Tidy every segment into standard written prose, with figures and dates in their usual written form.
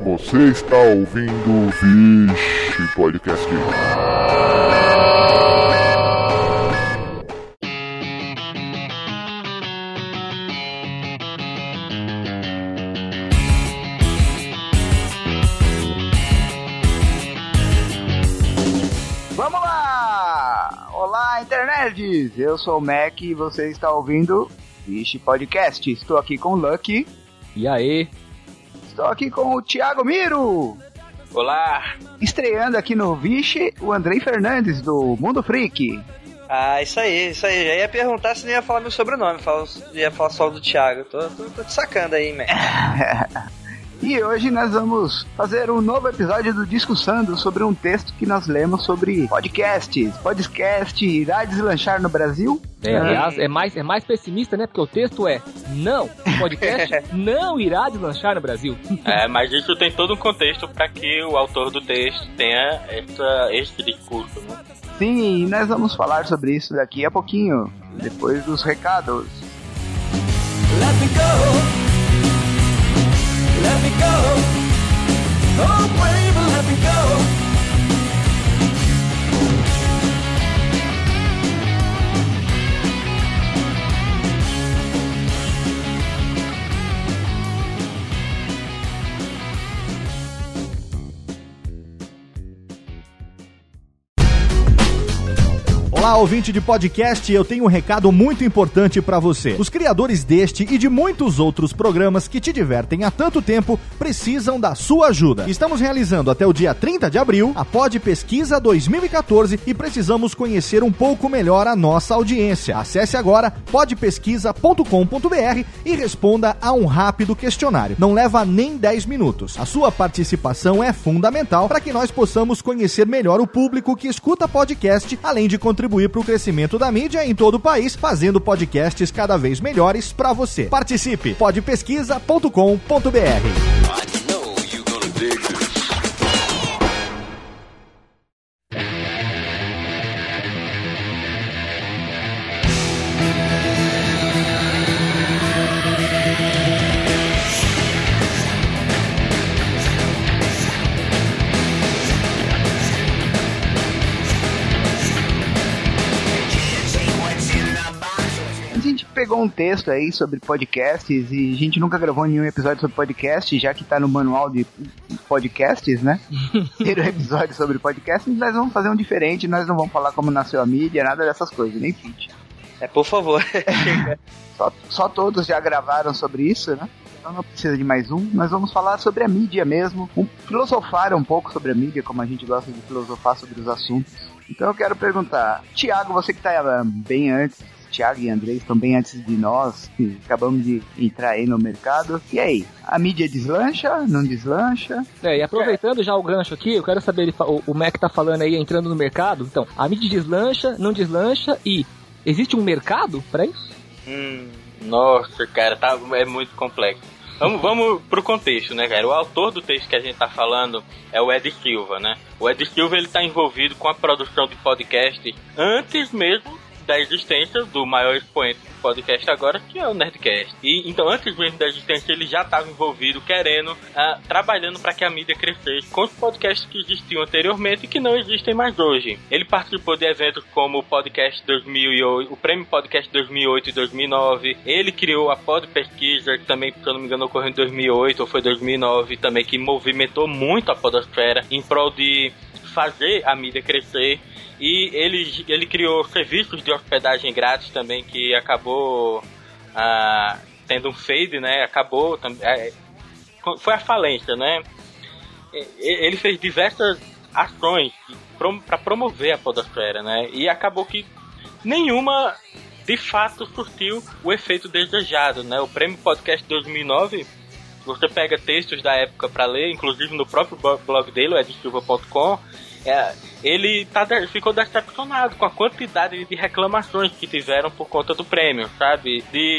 Você está ouvindo Vixe Podcast. Vamos lá! Olá, internerds! Eu sou o Mac e você está ouvindo Vixe Podcast. Estou aqui com o Lucky. E aí? Estou aqui com o Thiago Miro. Olá! Estreando aqui no Vixe, o Andrei Fernandes, do Mundo Freak. Ah, isso aí. Já ia perguntar se não ia falar meu sobrenome, ia falar só do Thiago. Tô te sacando aí, man. E hoje nós vamos fazer um novo episódio do Discussando sobre um texto que nós lemos sobre podcasts. Podcast irá deslanchar no Brasil? Aliás, é mais pessimista, né? Porque o texto é: não, o podcast não irá deslanchar no Brasil. Mas isso tem todo um contexto para que o autor do texto tenha esse discurso, né? Sim, e nós vamos falar sobre isso daqui a pouquinho, depois dos recados. Let me go. Let me go, oh baby, let me go. Olá, ouvinte de podcast, eu tenho um recado muito importante pra você. Os criadores deste e de muitos outros programas que te divertem há tanto tempo precisam da sua ajuda. Estamos realizando até o dia 30 de abril a Pod Pesquisa 2014 e precisamos conhecer um pouco melhor a nossa audiência. Acesse agora podpesquisa.com.br e responda a um rápido questionário. Não leva nem 10 minutos. A sua participação é fundamental para que nós possamos conhecer melhor o público que escuta podcast, além de contribuir para o crescimento da mídia em todo o país, fazendo podcasts cada vez melhores para você. Participe! podpesquisa.com.br. Pegou um texto aí sobre podcasts e a gente nunca gravou nenhum episódio sobre podcast, já que tá no manual de podcasts, né? Ter um episódio sobre podcasts, nós vamos fazer um diferente, nós não vamos falar como nasceu a mídia, nada dessas coisas, nem feed. Por favor. Só todos já gravaram sobre isso, né? Então não precisa de mais um. Nós vamos falar sobre a mídia mesmo, filosofar um pouco sobre a mídia, como a gente gosta de filosofar sobre os assuntos. Então eu quero perguntar, Thiago, você que tá bem antes, Thiago e Andrei estão bem antes de nós, que acabamos de entrar aí no mercado. E aí, a mídia deslancha, não deslancha? E aproveitando já o gancho aqui, eu quero saber, o Mac tá falando aí, entrando no mercado, então, a mídia deslancha, não deslancha e existe um mercado pra isso? Nossa, cara, é muito complexo. Vamos pro contexto, né, cara? O autor do texto que a gente tá falando é o Ed Silva, né? O Ed Silva, ele tá envolvido com a produção de podcast antes mesmo da existência do maior expoente do podcast agora, que é o Nerdcast. E então, antes mesmo da existência, ele já estava envolvido, trabalhando para que a mídia crescesse com os podcasts que existiam anteriormente e que não existem mais hoje. Ele participou de eventos como o Podcast 2008, o Prêmio Podcast 2008 e 2009. Ele criou a Pod Pesquisa, que também, se eu não me engano, ocorreu em 2008 ou foi 2009, também, que movimentou muito a podosfera em prol de fazer a mídia crescer. E ele criou serviços de hospedagem grátis também, que acabou tendo um fade, né? Foi a falência, né? Ele fez diversas ações para promover a podosfera, né? E acabou que nenhuma de fato surtiu o efeito desejado, né? O Prêmio Podcast 2009, você pega textos da época para ler, inclusive no próprio blog dele, o edsilva.com, ele ficou decepcionado com a quantidade de reclamações que tiveram por conta do prêmio, sabe?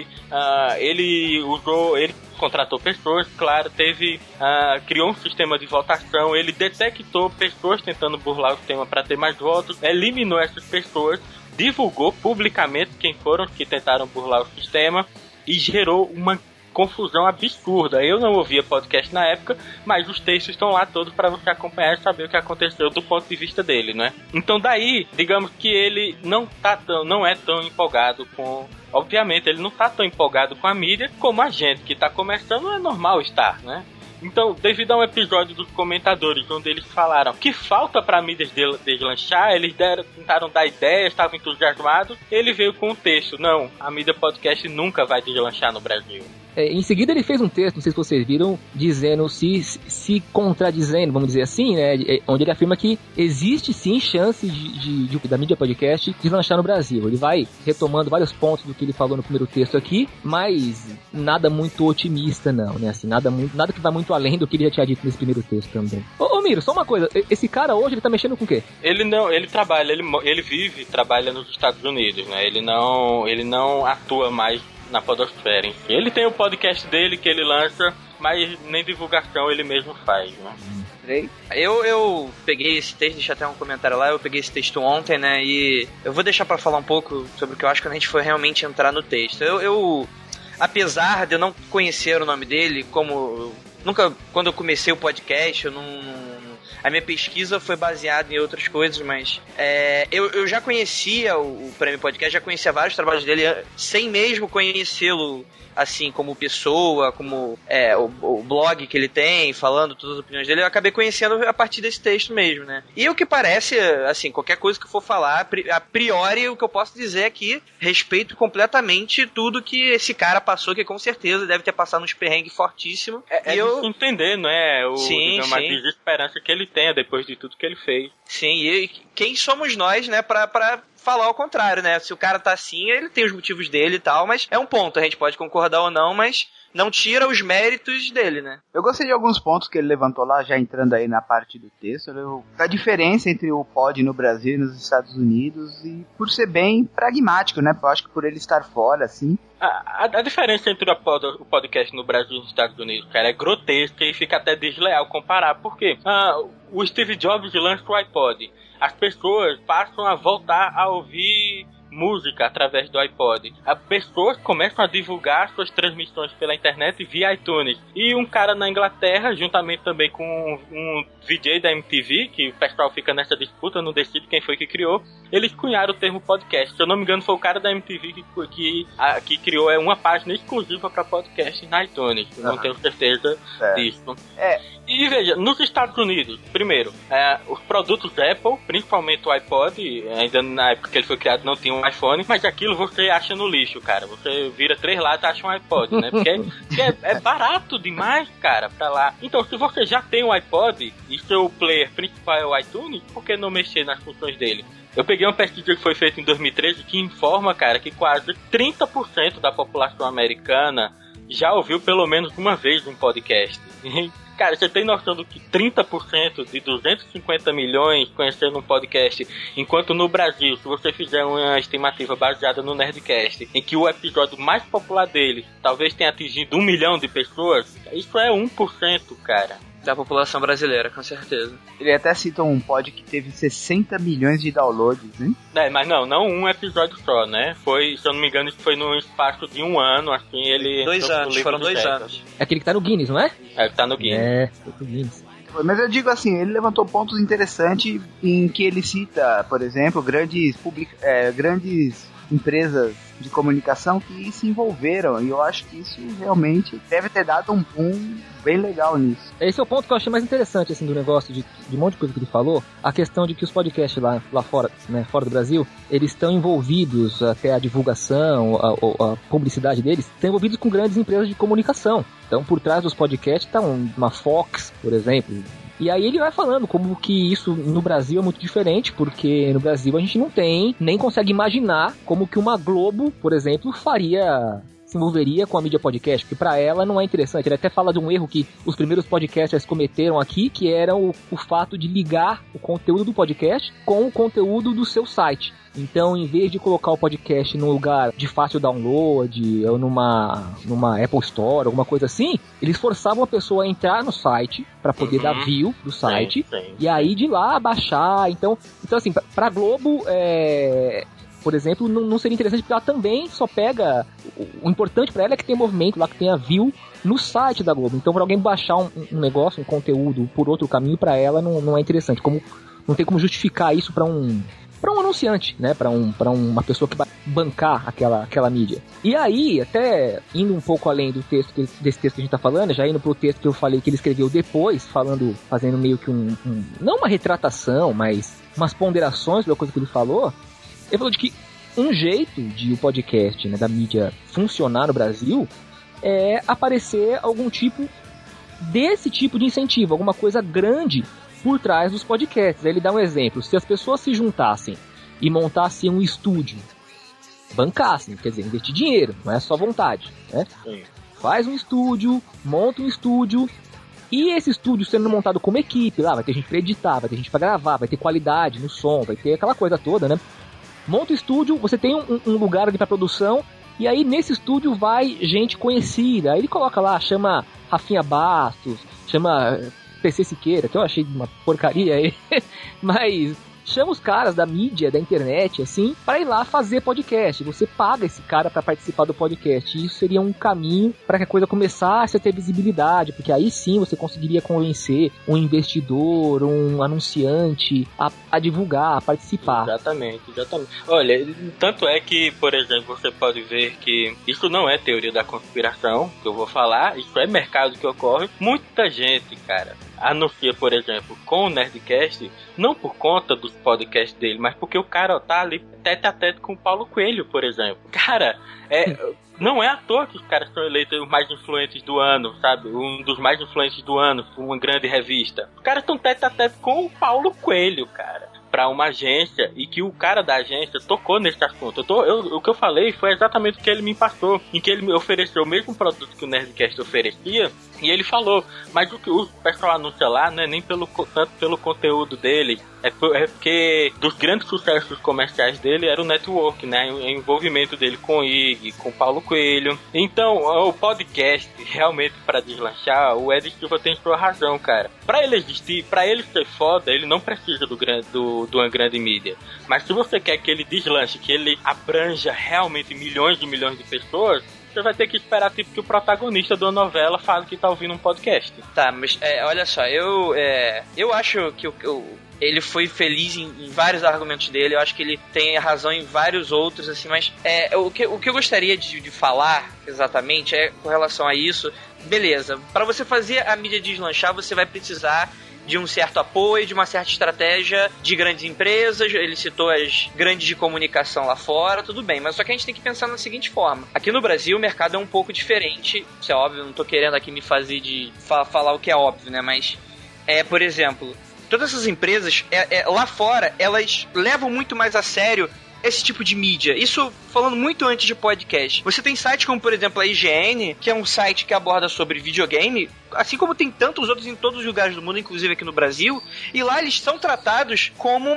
Ele contratou pessoas, claro, criou um sistema de votação, ele detectou pessoas tentando burlar o sistema para ter mais votos, eliminou essas pessoas, divulgou publicamente quem foram que tentaram burlar o sistema e gerou uma confusão absurda. Eu não ouvia podcast na época, mas os textos estão lá todos para você acompanhar e saber o que aconteceu do ponto de vista dele, né? Então daí, digamos que ele não é tão empolgado com... Obviamente, ele não tá tão empolgado com a mídia como a gente que tá começando é normal estar, né? Então, devido a um episódio dos comentadores onde eles falaram que falta pra mídia deslanchar, eles tentaram dar ideias, estavam entusiasmados, ele veio com um texto: não, a mídia podcast nunca vai deslanchar no Brasil. Em seguida ele fez um texto, não sei se vocês viram, dizendo, se contradizendo, vamos dizer assim, né, onde ele afirma que existe sim chance da mídia podcast deslanchar no Brasil. Ele vai retomando vários pontos do que ele falou no primeiro texto aqui, mas nada muito otimista não, né, assim, nada que vai muito além do que ele já tinha dito nesse primeiro texto também. Ô Miro, só uma coisa, esse cara hoje ele tá mexendo com o quê? Ele trabalha nos Estados Unidos, né, ele não atua mais na podosfera. Ele tem o podcast dele que ele lança, mas nem divulgação ele mesmo faz, né? Eu peguei esse texto, deixei até um comentário lá, eu peguei esse texto ontem, né, e eu vou deixar pra falar um pouco sobre o que eu acho que a gente foi realmente entrar no texto. Eu apesar de eu não conhecer o nome dele, quando eu comecei o podcast, a minha pesquisa foi baseada em outras coisas, mas eu já conhecia o Prêmio Podcast, já conhecia vários trabalhos dele, sem mesmo conhecê-lo assim, como pessoa, como o blog que ele tem, falando todas as opiniões dele, eu acabei conhecendo a partir desse texto mesmo, né? E o que parece, assim, qualquer coisa que eu for falar, a priori, o que eu posso dizer é que respeito completamente tudo que esse cara passou, que com certeza deve ter passado uns perrengues fortíssimos. Entender, não é? A desesperança que ele tenha depois de tudo que ele fez. Sim, e quem somos nós, né, pra falar ao contrário, né? Se o cara tá assim, ele tem os motivos dele e tal, mas é um ponto, a gente pode concordar ou não, mas não tira os méritos dele, né? Eu gostei de alguns pontos que ele levantou lá, já entrando aí na parte do texto, a diferença entre o pod no Brasil e nos Estados Unidos, e por ser bem pragmático, né? Eu acho que por ele estar fora, assim... A diferença entre o podcast no Brasil e nos Estados Unidos, cara, é grotesca e fica até desleal comparar, porque o Steve Jobs lança o iPod, as pessoas passam a voltar a ouvir música através do iPod. As pessoas começam a divulgar suas transmissões pela internet via iTunes. E um cara na Inglaterra, juntamente também com um VJ da MTV, que o pessoal fica nessa disputa, não decide quem foi que criou, eles cunharam o termo podcast. Se eu não me engano, foi o cara da MTV que criou uma página exclusiva para podcast na iTunes. Não tenho certeza disso. E veja, nos Estados Unidos, primeiro, os produtos Apple, principalmente o iPod, ainda na época que ele foi criado não tinha um iPhone, mas aquilo você acha no lixo, cara. Você vira 3 latas e acha um iPod, né? Porque é barato demais, cara, pra lá. Então, se você já tem um iPod e seu player principal é o iTunes, por que não mexer nas funções dele? Eu peguei uma pesquisa que foi feita em 2013 que informa, cara, que quase 30% da população americana já ouviu pelo menos uma vez um podcast. Cara, você tem noção do que 30% de 250 milhões conhecendo um podcast, enquanto no Brasil, se você fizer uma estimativa baseada no Nerdcast, em que o episódio mais popular dele talvez tenha atingido 1 milhão de pessoas, isso é 1%, cara. Da população brasileira, com certeza. Ele até cita um pod que teve 60 milhões de downloads, hein? Mas não um episódio só, né? Foi, se eu não me engano, isso foi no espaço de 1 ano, assim, ele... 2 anos, foram 2 anos. É aquele que tá no Guinness, não é? É, que tá no Guinness. Foi pro Guinness. Mas eu digo assim, ele levantou pontos interessantes em que ele cita, por exemplo, grandes empresas de comunicação que se envolveram, e eu acho que isso realmente deve ter dado um boom bem legal nisso. Esse é o ponto que eu achei mais interessante assim, do negócio, de um monte de coisa que ele falou, a questão de que os podcasts lá fora, né, fora do Brasil, eles estão envolvidos, até a divulgação, a publicidade deles, estão envolvidos com grandes empresas de comunicação. Então, por trás dos podcasts está uma Fox, por exemplo. E aí ele vai falando como que isso no Brasil é muito diferente, porque no Brasil a gente não tem, nem consegue imaginar como que uma Globo, por exemplo, se envolveria com a mídia podcast, porque pra ela não é interessante. Ele até fala de um erro que os primeiros podcasters cometeram aqui, que era o fato de ligar o conteúdo do podcast com o conteúdo do seu site. Então, em vez de colocar o podcast num lugar de fácil download, ou numa Apple Store, alguma coisa assim, eles forçavam a pessoa a entrar no site para poder dar view do site, e aí de lá baixar. Então assim, pra Globo, por exemplo, não seria interessante porque ela também só pega... O importante pra ela é que tem movimento lá, que tenha view no site da Globo. Então, pra alguém baixar um negócio, um conteúdo por outro caminho, pra ela não é interessante. Não tem como justificar isso pra um anunciante, né? Pra uma pessoa que vai bancar aquela mídia. E aí, até indo um pouco além desse texto que a gente tá falando, já indo pro texto que eu falei que ele escreveu depois, fazendo meio que não uma retratação, mas umas ponderações da coisa que ele falou de que um jeito de o podcast, né, da mídia funcionar no Brasil é aparecer algum tipo desse tipo de incentivo, alguma coisa grande por trás dos podcasts. Aí ele dá um exemplo: se as pessoas se juntassem e montassem um estúdio, bancassem, quer dizer, investir dinheiro, não é só vontade, né? Sim. Faz um estúdio, monta um estúdio, e esse estúdio sendo montado como equipe, lá vai ter gente pra editar, vai ter gente pra gravar, vai ter qualidade no som, vai ter aquela coisa toda, né? Monta o estúdio, você tem um lugar ali pra produção, e aí nesse estúdio vai gente conhecida. Aí ele coloca lá, chama Rafinha Bastos, chama PC Siqueira, que eu achei uma porcaria aí, mas chama os caras da mídia, da internet, assim, para ir lá fazer podcast. Você paga esse cara para participar do podcast. E isso seria um caminho para que a coisa começasse a ter visibilidade, porque aí sim você conseguiria convencer um investidor, um anunciante a divulgar, a participar. Exatamente. Olha, tanto é que, por exemplo, você pode ver que isso não é teoria da conspiração, que eu vou falar, isso é mercado que ocorre. Muita gente, cara, anuncia, por exemplo, com o Nerdcast, não por conta dos podcasts dele, mas porque o cara tá ali tete a tete com o Paulo Coelho, por exemplo. Cara, não é à toa que os caras são eleitos os mais influentes do ano, sabe? Um dos mais influentes do ano, uma grande revista. Os caras estão tete a tete com o Paulo Coelho, cara, pra uma agência, e que o cara da agência tocou nesse assunto. O que eu falei foi exatamente o que ele me passou, em que ele me ofereceu o mesmo produto que o Nerdcast oferecia, e ele falou, mas o que o pessoal anuncia lá não é nem tanto pelo conteúdo dele, é porque dos grandes sucessos comerciais dele era o network, né? O envolvimento dele com o IG, com o Paulo Coelho. Então, o podcast, realmente, para deslanchar, o Ed Silva tem sua razão, cara. Pra ele existir, pra ele ser foda, ele não precisa de uma grande mídia. Mas se você quer que ele deslanche, que ele abranja realmente milhões de pessoas, você vai ter que esperar tipo que o protagonista da novela fale que tá ouvindo um podcast. Tá, mas olha só, eu acho que ele foi feliz em vários argumentos dele, eu acho que ele tem razão em vários outros, assim, mas o que eu gostaria de falar exatamente é com relação a isso. Beleza, para você fazer a mídia deslanchar, você vai precisar de um certo apoio, de uma certa estratégia de grandes empresas. Ele citou as grandes de comunicação lá fora, tudo bem, mas só que a gente tem que pensar da seguinte forma: aqui no Brasil o mercado é um pouco diferente, isso é óbvio, não tô querendo aqui me fazer de falar o que é óbvio, né, mas por exemplo, todas essas empresas lá fora, elas levam muito mais a sério esse tipo de mídia. Isso falando muito antes de podcast. Você tem sites como, por exemplo, a IGN, que é um site que aborda sobre videogame, assim como tem tantos outros em todos os lugares do mundo, inclusive aqui no Brasil, e lá eles são tratados como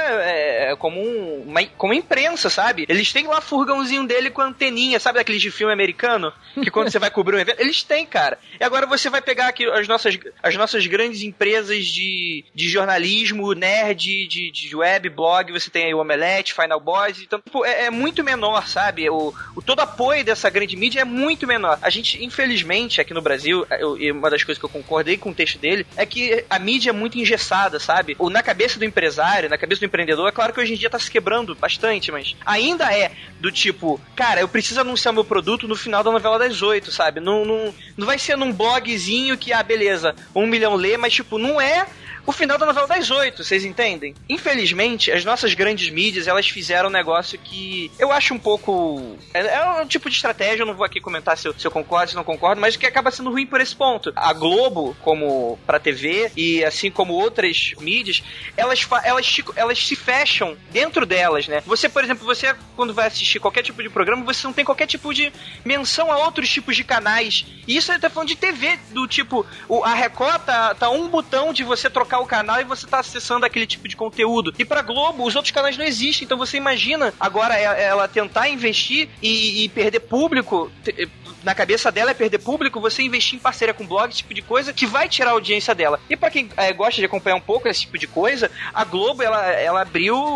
como imprensa, sabe? Eles têm lá o furgãozinho dele com anteninha, sabe daqueles de filme americano? Que quando você vai cobrir um evento, eles têm, cara. E agora você vai pegar aqui as nossas grandes empresas de jornalismo, nerd, de web, blog, você tem aí o Omelete, Final Boys, então, tipo, é muito menor, sabe? Todo apoio dessa grande mídia é muito menor. A gente, infelizmente, aqui no Brasil, uma das coisas que eu concordei com o texto dele é que a mídia é muito engessada, sabe? Na cabeça do empresário, na cabeça do empreendedor, é claro que hoje em dia tá se quebrando bastante, mas ainda é do tipo, cara, eu preciso anunciar meu produto no final da novela das 8, sabe? Não vai ser num blogzinho que, beleza, 1 milhão lê, mas tipo, não é o final da novela das 8, vocês entendem? Infelizmente, as nossas grandes mídias, elas fizeram um negócio que eu acho um pouco... É um tipo de estratégia, eu não vou aqui comentar se eu concordo, se não concordo, mas que acaba sendo ruim por esse ponto. A Globo, como pra TV, e assim como outras mídias, elas se fecham dentro delas, né? Você, por exemplo, quando vai assistir qualquer tipo de programa, você não tem qualquer tipo de menção a outros tipos de canais. E isso tá falando de TV, do tipo, a Record tá um botão de você trocar o canal e você tá acessando aquele tipo de conteúdo. E pra Globo, os outros canais não existem. Então você imagina agora ela tentar investir e perder público. Na cabeça dela é perder público, você investir em parceria com blog, esse tipo de coisa, que vai tirar a audiência dela. E pra quem gosta de acompanhar um pouco esse tipo de coisa, a Globo, ela abriu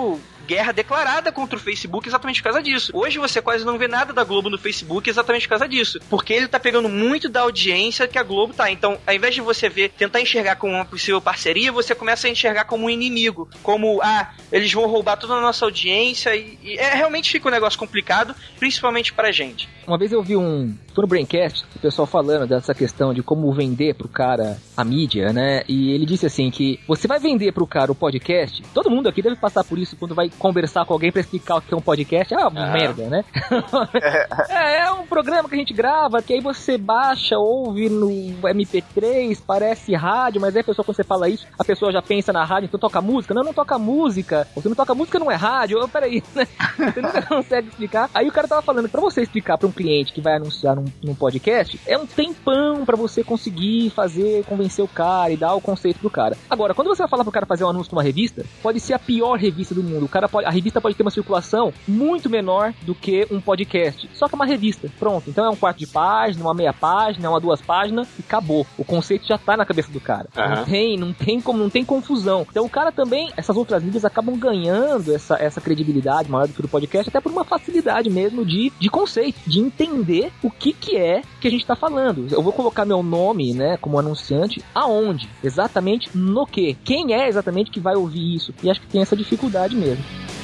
guerra declarada contra o Facebook exatamente por causa disso. Hoje você quase não vê nada da Globo no Facebook exatamente por causa disso. Porque ele tá pegando muito da audiência que a Globo tá. Então, ao invés de você tentar enxergar como uma possível parceria, você começa a enxergar como um inimigo. Como, eles vão roubar toda a nossa audiência e realmente fica um negócio complicado, principalmente pra gente. Uma vez eu vi foi no Braincast, o pessoal falando dessa questão de como vender pro cara a mídia, né? E ele disse assim que você vai vender pro cara o podcast, todo mundo aqui deve passar por isso quando vai conversar com alguém pra explicar o que é um podcast. É uma merda, né? É um programa que a gente grava, que aí você baixa, ouve no MP3, parece rádio, mas aí a pessoa, quando você fala isso, a pessoa já pensa na rádio, então toca música. Não toca música. Você não toca música, não é rádio. Peraí, né? Você nunca consegue explicar. Aí o cara tava falando, pra você explicar pra um cliente que vai anunciar num podcast, é um tempão pra você conseguir convencer o cara e dar o conceito pro cara. Agora, quando você vai falar pro cara fazer um anúncio numa revista, pode ser a pior revista do mundo. A revista pode ter uma circulação muito menor do que um podcast. Só que é uma revista. Pronto. Então é um quarto de página, uma meia página, uma 2 páginas e acabou. O conceito já tá na cabeça do cara. Não tem confusão. Então o cara também, essas outras mídias acabam ganhando essa credibilidade maior do que o podcast, até por uma facilidade mesmo de conceito, de entender o que é que a gente tá falando. Eu vou colocar meu nome, né, como anunciante, aonde? Exatamente no quê? Quem é exatamente que vai ouvir isso? E acho que tem essa dificuldade mesmo.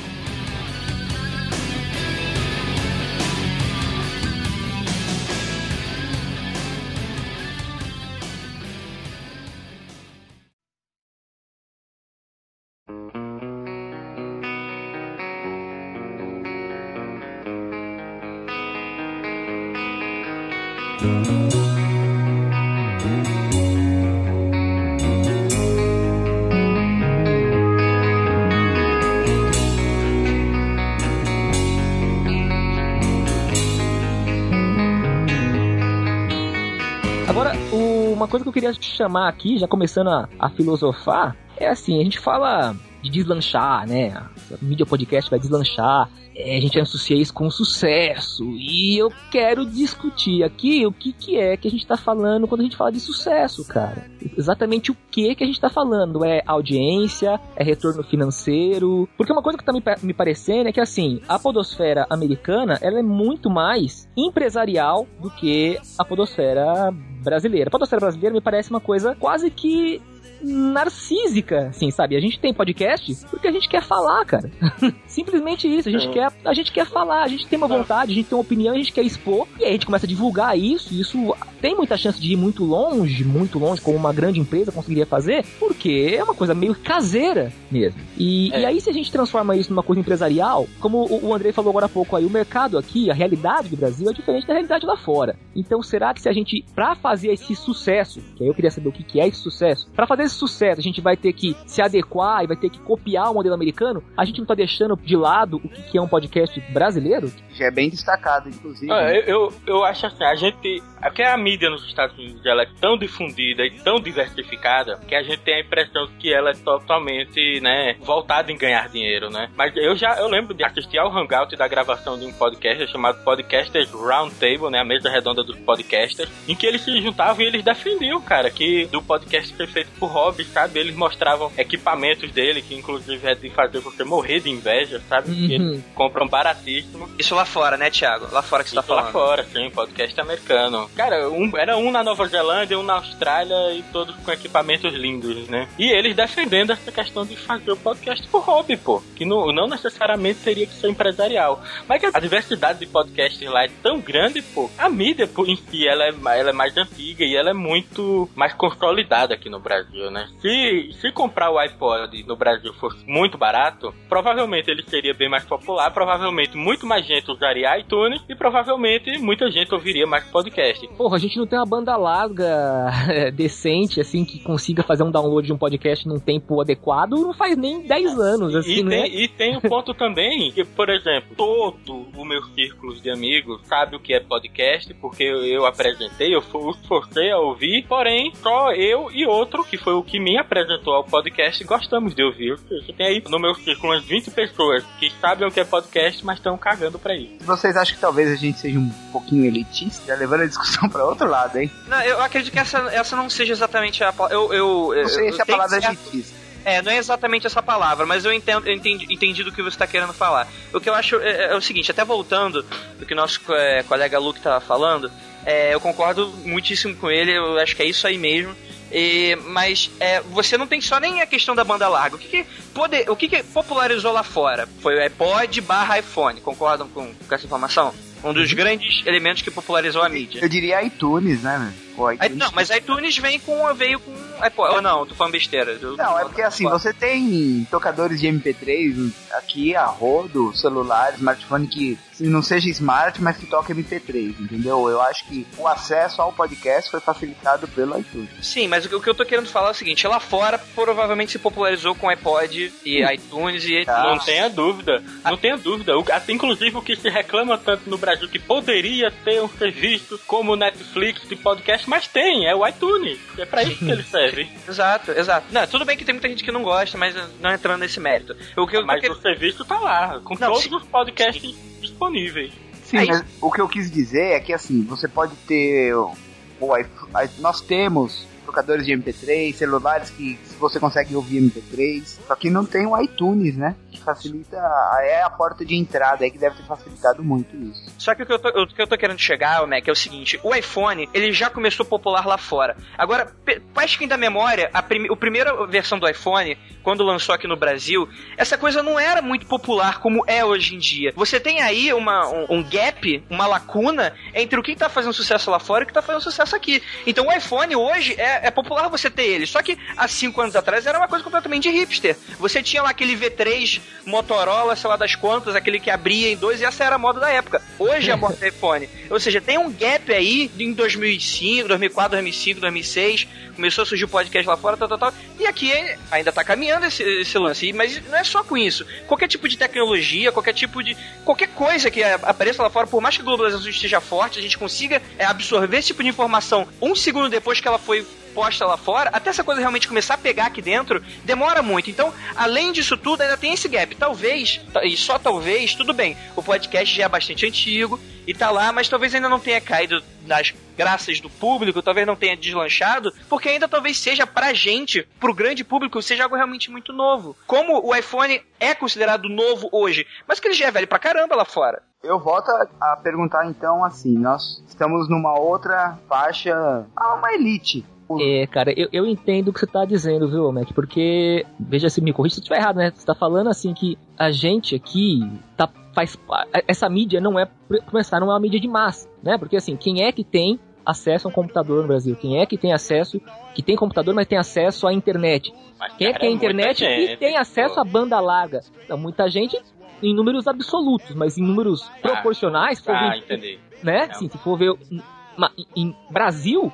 Agora, uma coisa que eu queria te chamar aqui, já começando a filosofar, é assim, a gente fala de deslanchar, né? A mídia podcast vai deslanchar, a gente associa isso com sucesso, e eu quero discutir aqui o que é que a gente tá falando quando a gente fala de sucesso, cara. Exatamente o que a gente tá falando, é audiência, é retorno financeiro, porque uma coisa que tá me parecendo é que, assim, a podosfera americana, ela é muito mais empresarial do que a podosfera brasileira. A podosfera brasileira me parece uma coisa quase que narcísica, assim, sabe? A gente tem podcast porque a gente quer falar, cara. Simplesmente isso. A gente quer falar, a gente tem uma vontade, a gente tem uma opinião, a gente quer expor, e aí a gente começa a divulgar isso, e isso tem muita chance de ir muito longe, como uma grande empresa conseguiria fazer, porque é uma coisa meio caseira mesmo. E aí, se a gente transforma isso numa coisa empresarial, como o Andrei falou agora há pouco aí, o mercado aqui, a realidade do Brasil é diferente da realidade lá fora. Então, será que se a gente, pra fazer esse sucesso, que aí eu queria saber o que é esse sucesso, pra fazer esse sucesso, a gente vai ter que se adequar e vai ter que copiar o modelo americano? A gente não tá deixando de lado o que é um podcast brasileiro? Já é bem destacado, inclusive. Eu acho assim, porque a mídia nos Estados Unidos, ela é tão difundida e tão diversificada que a gente tem a impressão que ela é totalmente, né, voltada em ganhar dinheiro, né? Mas eu lembro de assistir ao Hangout da gravação de um podcast chamado Podcasters Roundtable, né, a mesa redonda dos podcasters, em que eles se juntavam e eles defendiam, cara, que do podcast ser feito por hobby, sabe? Eles mostravam equipamentos dele, que inclusive é de fazer você morrer de inveja, sabe? Que eles compram baratíssimo. Isso lá fora, né, Thiago? Lá fora que você tá falando. Lá fora, sim, podcast americano. Cara, era um na Nova Zelândia, um na Austrália, e todos com equipamentos lindos, né? E eles defendendo essa questão de fazer o podcast por hobby, pô. Que não necessariamente teria que ser empresarial. Mas a diversidade de podcasts lá é tão grande, pô. A mídia, em si, ela é mais antiga e ela é muito mais consolidada aqui no Brasil, né? Se comprar o iPod no Brasil fosse muito barato, provavelmente ele seria bem mais popular, provavelmente muito mais gente usaria iTunes e provavelmente muita gente ouviria mais podcast. Porra, a gente não tem uma banda larga decente, assim, que consiga fazer um download de um podcast num tempo adequado, não faz nem 10 anos, assim, né? E tem um ponto também, que, por exemplo, todo o meu círculo de amigos sabe o que é podcast, porque eu apresentei, eu forcei a ouvir, porém, só eu e outro, que foi o que me apresentou ao podcast, gostamos de ouvir. Você tem aí no meu círculo umas 20 pessoas que sabem o que é podcast, mas estão cagando pra isso. Vocês acham que talvez a gente seja um pouquinho elitista, levando a discussão pra outro lado, hein? Não, eu acredito que essa não seja exatamente a... Não sei se a palavra é elitista. Não é exatamente essa palavra, mas eu entendi do que você está querendo falar. O que eu acho é o seguinte, até voltando do que nosso colega Luke estava falando, eu concordo muitíssimo com ele, eu acho que é isso aí mesmo. Mas você não tem só nem a questão da banda larga. O que popularizou lá fora? Foi o iPod / iPhone. Concordam com essa informação? Um dos grandes elementos que popularizou a mídia. Eu diria iTunes, né? Não, mas iTunes veio com iPod. Ou não, tô falando besteira. Não, é porque assim, você tem tocadores de MP3 aqui a rodo, celular, smartphone que não seja smart, mas que toca MP3, entendeu? Eu acho que o acesso ao podcast foi facilitado pelo iTunes. Sim, mas o que eu tô querendo falar é o seguinte, lá fora provavelmente se popularizou com iPod e iTunes e Não tenha dúvida, não tenha dúvida. Até inclusive o que se reclama tanto no Brasil que poderia ter um serviço como o Netflix de podcast, mas tem, é o iTunes. É pra isso que ele serve. Exato. Não, tudo bem que tem muita gente que não gosta, mas não entrando nesse mérito. Mas o serviço tá lá, com todos os podcasts disponíveis. Sim, mas o que eu quis dizer é que assim, você pode ter nós temos tocadores de MP3, celulares que você consegue ouvir MP3, só que não tem o iTunes, né? Que facilita, é a porta de entrada aí que deve ter facilitado muito isso. Só que o que eu tô querendo chegar, Mac, é o seguinte, o iPhone, ele já começou popular lá fora. Agora, faz quem da memória, a primeira versão do iPhone, quando lançou aqui no Brasil, essa coisa não era muito popular como é hoje em dia. Você tem aí um gap, uma lacuna entre o que tá fazendo sucesso lá fora e o que tá fazendo sucesso aqui. Então o iPhone hoje é popular você ter ele, só que há 5 anos atrás era uma coisa completamente de hipster. Você tinha lá aquele V3 Motorola, sei lá das quantas, aquele que abria em 2 e essa era a moda da época. Hoje é a moda do iPhone. Ou seja, tem um gap aí em 2005, 2004, 2005, 2006, começou a surgir o podcast lá fora, tal, e aqui ainda tá caminhando esse lance, mas não é só com isso. Qualquer tipo de tecnologia, qualquer coisa que apareça lá fora, por mais que a globalização esteja forte, a gente consiga absorver esse tipo de informação 1 segundo depois que ela foi posta lá fora, até essa coisa realmente começar a pegar aqui dentro, demora muito. Então, além disso tudo, ainda tem esse gap. Talvez, e só talvez, tudo bem, o podcast já é bastante antigo e tá lá, mas talvez ainda não tenha caído nas graças do público, talvez não tenha deslanchado, porque ainda talvez seja pra gente, pro grande público, seja algo realmente muito novo. Como o iPhone é considerado novo hoje, mas que ele já é velho pra caramba lá fora. Eu volto a perguntar então assim, nós estamos numa outra faixa, uma elite. Cara, eu entendo o que você tá dizendo, viu, Mac? Porque, veja se me corrija se eu estiver errado, né? Você tá falando assim que a gente aqui essa mídia não é uma mídia de massa, né? Porque assim, quem é que tem acesso a um computador no Brasil? Quem é que tem acesso, que tem computador, mas tem acesso à internet? Mas, quem é que tem internet e tem acesso à banda larga? Então, muita gente em números absolutos, mas em números proporcionais, se for ver, entendi. Né? Sim, se for ver em Brasil,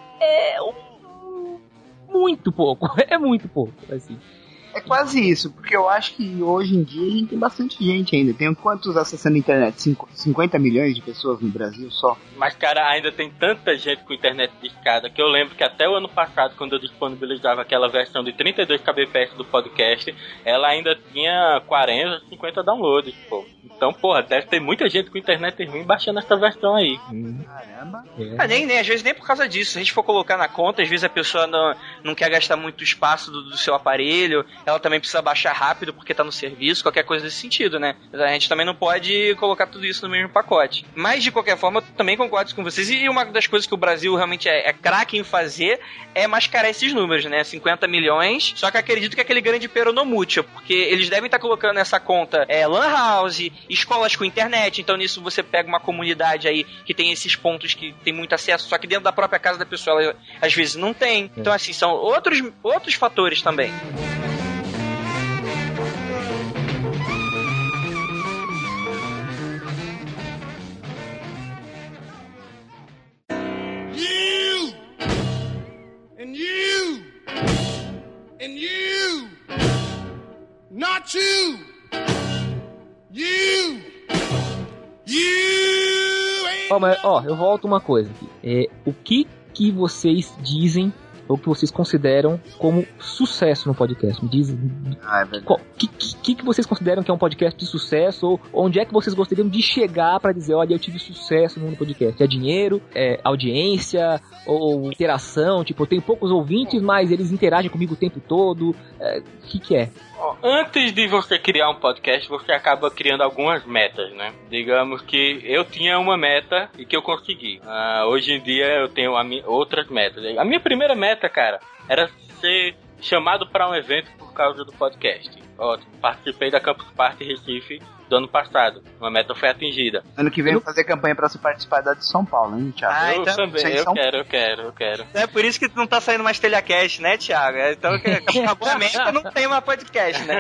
muito pouco, é muito pouco, assim. É quase isso, porque eu acho que hoje em dia a gente tem bastante gente ainda. Tem quantos acessando a internet? 50 milhões de pessoas no Brasil só? Mas, cara, ainda tem tanta gente com internet discada que eu lembro que até o ano passado, quando eu disponibilizava aquela versão de 32 kbps do podcast, ela ainda tinha 40, 50 downloads, pô. Então, porra, deve ter muita gente com internet ruim baixando essa versão aí. Caramba. Nem, às vezes nem por causa disso. Se a gente for colocar na conta, às vezes a pessoa não quer gastar muito espaço do seu aparelho, ela também precisa baixar rápido porque tá no serviço, qualquer coisa desse sentido, né? A gente também não pode colocar tudo isso no mesmo pacote. Mas, de qualquer forma, eu também concordo com vocês. E uma das coisas que o Brasil realmente é craque em fazer é mascarar esses números, né? 50 milhões, só que acredito que é aquele grande peronomútil, porque eles devem estar colocando nessa conta lan house, escolas com internet, então nisso você pega uma comunidade aí que tem esses pontos que tem muito acesso, só que dentro da própria casa da pessoa ela, às vezes não tem. Então, assim, são outros fatores também. Not you. You. Mas eu volto uma coisa aqui. O que vocês dizem ou que vocês consideram como sucesso no podcast. Me dizem o que vocês consideram que é um podcast de sucesso, ou onde é que vocês gostariam de chegar pra dizer, olha, eu tive sucesso no podcast. É dinheiro, é audiência, ou interação, tipo, eu tenho poucos ouvintes, mas eles interagem comigo o tempo todo. O que é? Antes de você criar um podcast, você acaba criando algumas metas, né? Digamos que eu tinha uma meta e que eu consegui. Hoje em dia eu tenho outras metas. A minha primeira meta, cara, era ser chamado para um evento por causa do podcast. Participei da Campus Party Recife do ano passado. Uma meta foi atingida. Ano que vem eu vou fazer campanha pra você participar da de São Paulo, hein, Thiago? Eu também, eu quero. É por isso que não tá saindo mais Telecast, né, Thiago? Então, acabou a meta, não tem mais podcast, né?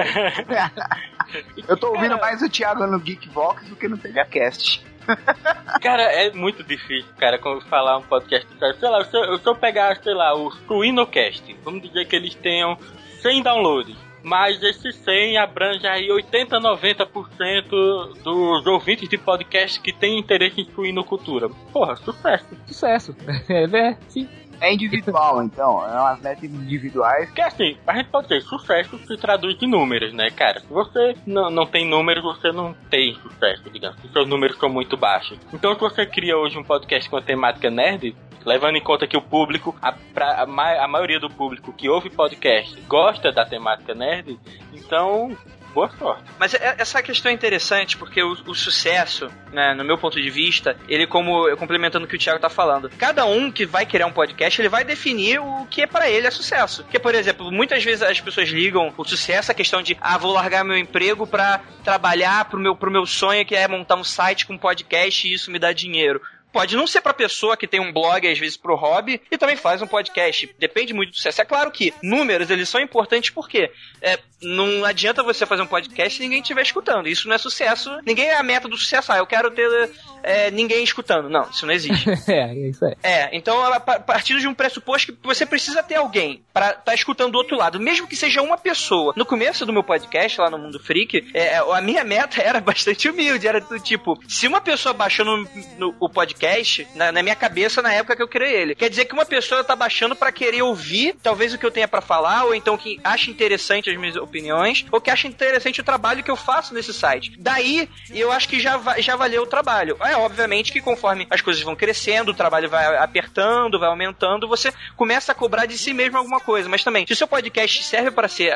Eu tô ouvindo mais o Thiago no Geekvox do que no Telecast. Cara, é muito difícil, cara, quando falar um podcast. Sei lá, se eu pegar, sei lá, o Suinocast, vamos dizer que eles tenham 100 downloads. Mas esse 100 abrange aí 80, 90% dos ouvintes de podcast que têm interesse em suinocultura. Porra, sucesso. Sucesso. Sim. É individual, então. É umas metas individuais. Porque assim, a gente pode dizer, sucesso se traduz em números, né, cara? Se você não tem números, você não tem sucesso, digamos. Se seus números são muito baixos. Então, se você cria hoje um podcast com a temática nerd, levando em conta que o público, a maioria do público que ouve podcast gosta da temática nerd, então, boa sorte. Mas essa questão é interessante porque o sucesso, né, no meu ponto de vista, ele complementando o que o Thiago tá falando, cada um que vai criar um podcast, ele vai definir o que para ele é sucesso. Porque, por exemplo, muitas vezes as pessoas ligam o sucesso à questão de, vou largar meu emprego pra trabalhar pro meu sonho, que é montar um site com podcast e isso me dá dinheiro. Pode não ser pra pessoa que tem um blog, às vezes pro hobby, e também faz um podcast. Depende muito do sucesso. É claro que números, eles são importantes porque não adianta você fazer um podcast e ninguém estiver escutando. Isso não é sucesso. Ninguém é a meta do sucesso. Eu quero ter ninguém escutando. Não, isso não existe. Isso aí. Então, a partir de um pressuposto que você precisa ter alguém pra estar escutando do outro lado. Mesmo que seja uma pessoa. No começo do meu podcast, lá no Mundo Freak, a minha meta era bastante humilde. Era do tipo, se uma pessoa baixou o podcast, na minha cabeça, na época que eu criei ele. Quer dizer que uma pessoa tá baixando pra querer ouvir, talvez o que eu tenha pra falar, ou então que acha interessante as minhas opiniões, ou que acha interessante o trabalho que eu faço nesse site. Daí, eu acho que já valeu o trabalho. Obviamente que conforme as coisas vão crescendo, o trabalho vai apertando, vai aumentando, você começa a cobrar de si mesmo alguma coisa. Mas também, se o seu podcast serve pra ser,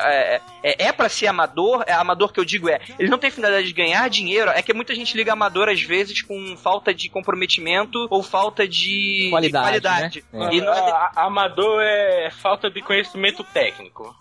pra ser amador, amador que eu digo ele não tem finalidade de ganhar dinheiro, é que muita gente liga amador às vezes com falta de comprometimento ou falta de qualidade. Né? E amador é falta de conhecimento técnico.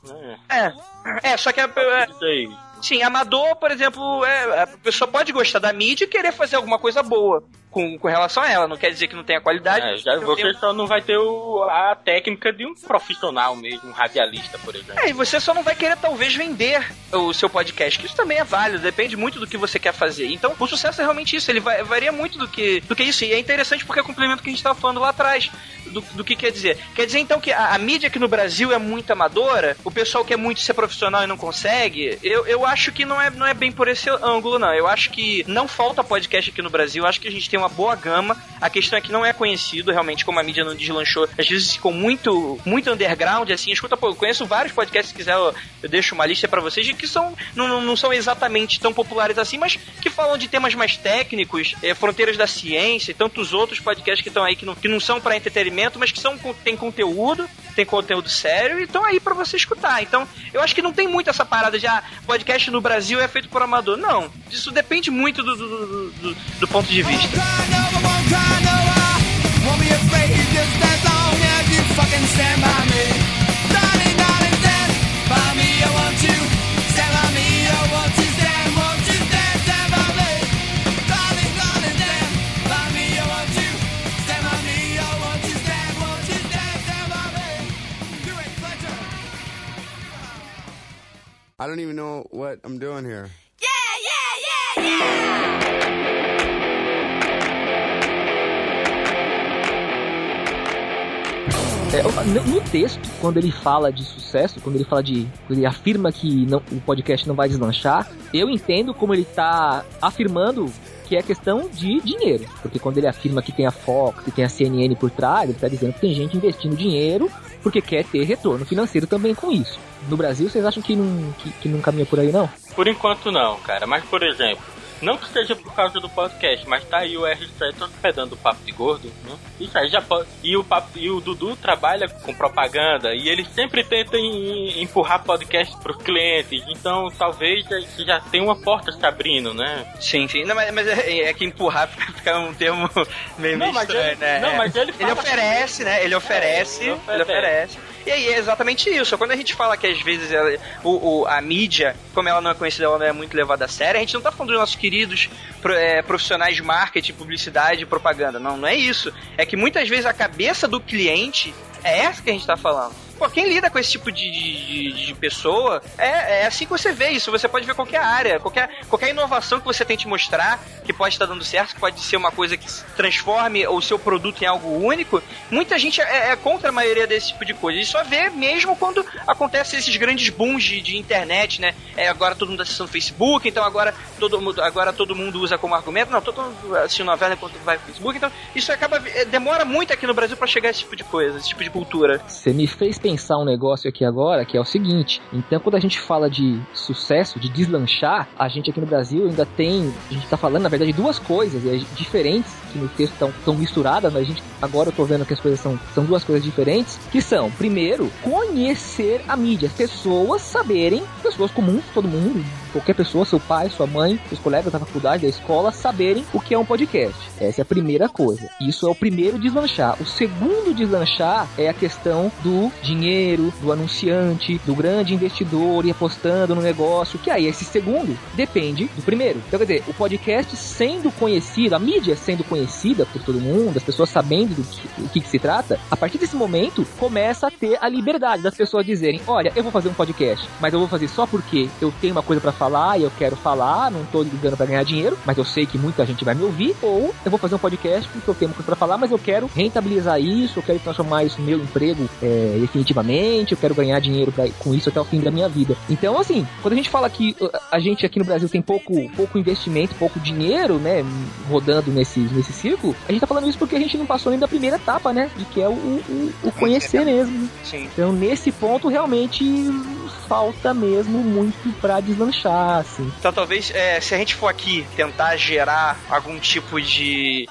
Só que isso aí. Sim, amador, por exemplo, a pessoa pode gostar da mídia e querer fazer alguma coisa boa com relação a ela. Não quer dizer que não tenha qualidade. Você só não vai ter a técnica de um profissional mesmo, um radialista, por exemplo. E você só não vai querer, talvez, vender o seu podcast, que isso também é válido, depende muito do que você quer fazer. Então, o sucesso é realmente isso, ele varia muito do que isso. E é interessante porque é o complemento que a gente estava falando lá atrás, do que quer dizer. Quer dizer, então, que a mídia aqui no Brasil é muito amadora, o pessoal quer muito ser profissional e não consegue. Eu acho que não é bem por esse ângulo, não. Eu acho que não falta podcast aqui no Brasil, eu acho que a gente tem uma boa gama. A questão é que não é conhecido, realmente, como a mídia não deslanchou. Às vezes ficou muito, muito underground, assim. Escuta, eu conheço vários podcasts, se quiser eu deixo uma lista pra vocês, de que não são exatamente tão populares assim, mas que falam de temas mais técnicos, fronteiras da ciência e tantos outros podcasts que estão aí, que não são pra entretenimento, mas que tem conteúdo sério e estão aí pra você escutar. Então, eu acho que não tem muito essa parada de podcast no Brasil é feito por amador. Não, isso depende muito do ponto de vista. I don't even know what I'm doing here. No texto, quando ele fala de sucesso, quando ele afirma que o podcast não vai deslanchar, eu entendo como ele tá afirmando que é questão de dinheiro. Porque quando ele afirma que tem a Fox, que tem a CNN por trás, ele tá dizendo que tem gente investindo dinheiro porque quer ter retorno financeiro também com isso. No Brasil, vocês acham que não caminha por aí, não? Por enquanto não, cara. Mas, por exemplo, não que seja por causa do podcast, mas tá aí o R7 hospedando o Papo de Gordo, né? Isso aí já pode. E o Dudu trabalha com propaganda e ele sempre tenta empurrar podcast pros clientes. Então talvez já tenha uma porta se abrindo, né? Sim. Não, mas é que empurrar fica um termo meio estranho, né? Não, mas ele oferece, né? Ele oferece. E aí é exatamente isso. Quando a gente fala que às vezes a mídia, como ela não é conhecida, ela não é muito levada a sério, a gente não tá falando dos nossos queridos profissionais de marketing, publicidade e propaganda. Não é isso. É que muitas vezes a cabeça do cliente é essa que a gente tá falando. Pô, quem lida com esse tipo de pessoa, é assim que você vê isso. Você pode ver qualquer área, qualquer inovação que você tente mostrar, que pode estar dando certo, que pode ser uma coisa que transforme o seu produto em algo único. Muita gente é contra a maioria desse tipo de coisa. E só vê mesmo quando acontecem esses grandes booms de internet, né? Agora todo mundo acessando Facebook, então agora todo mundo usa como argumento. Não, todo mundo assiste novela enquanto vai no Facebook. Então isso demora muito aqui no Brasil pra chegar a esse tipo de coisa, esse tipo de cultura. Você me fez pensar um negócio aqui agora, que é o seguinte. Então, quando a gente fala de sucesso, de deslanchar, a gente aqui no Brasil ainda tem... A gente tá falando, na verdade, duas coisas diferentes, que no texto estão misturadas, mas agora eu tô vendo que as coisas são duas coisas diferentes, que são, primeiro, conhecer a mídia. As pessoas saberem, pessoas comuns, todo mundo, qualquer pessoa, seu pai, sua mãe, seus colegas da faculdade, da escola, saberem o que é um podcast. Essa é a primeira coisa. Isso é o primeiro deslanchar. O segundo deslanchar é a questão do dinheiro, do anunciante, do grande investidor e apostando no negócio, que aí esse segundo depende do primeiro. Então, quer dizer, o podcast sendo conhecido, a mídia sendo conhecida por todo mundo, as pessoas sabendo do que se trata, a partir desse momento começa a ter a liberdade das pessoas dizerem, olha, eu vou fazer um podcast, mas eu vou fazer só porque eu tenho uma coisa pra falar e eu quero falar, não tô ligando pra ganhar dinheiro, mas eu sei que muita gente vai me ouvir, ou eu vou fazer um podcast porque eu tenho uma coisa pra falar, mas eu quero rentabilizar isso, eu quero transformar isso no meu emprego definitivamente, eu quero ganhar dinheiro com isso até o fim da minha vida. Então, assim, quando a gente fala que a gente aqui no Brasil tem pouco investimento, pouco dinheiro, né, rodando nesse círculo, a gente tá falando isso porque a gente não passou nem da primeira etapa, né, de que é o conhecer mesmo. Sim. Então, nesse ponto, realmente falta mesmo muito pra deslanchar, assim. Então, talvez, se a gente for aqui tentar gerar algum tipo de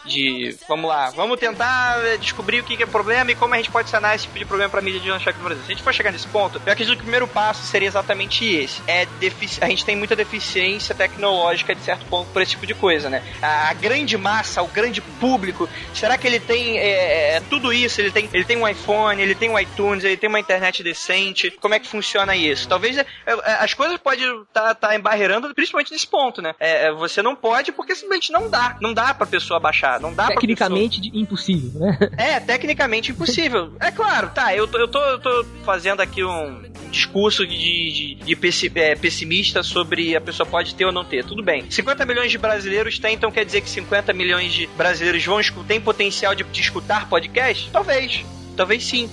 vamos tentar descobrir o que é problema e como a gente pode sanar esse tipo de problema pra mídia deslanchar aqui no Brasil. Se a gente for chegar nesse ponto, eu acredito que o primeiro passo seria exatamente esse. A gente tem muita deficiência tecnológica de certo ponto por esse tipo de coisa, né? A grande massa, o grande público, será que ele tem tudo isso? Ele tem um iPhone, ele tem um iTunes, ele tem uma internet decente? Como é que funciona isso? Talvez as coisas podem estar embarreirando, principalmente nesse ponto, né? Você não pode porque simplesmente não dá pra pessoa baixar, não dá tecnicamente pra pessoa... impossível, né? Tecnicamente impossível. É claro, tá, eu tô fazendo aqui um discurso de pessimista sobre a pessoa pode ter ou não ter. Tudo bem. 50 milhões de brasileiros tem, então quer dizer que 50 milhões de brasileiros têm potencial de escutar podcast? Talvez sim.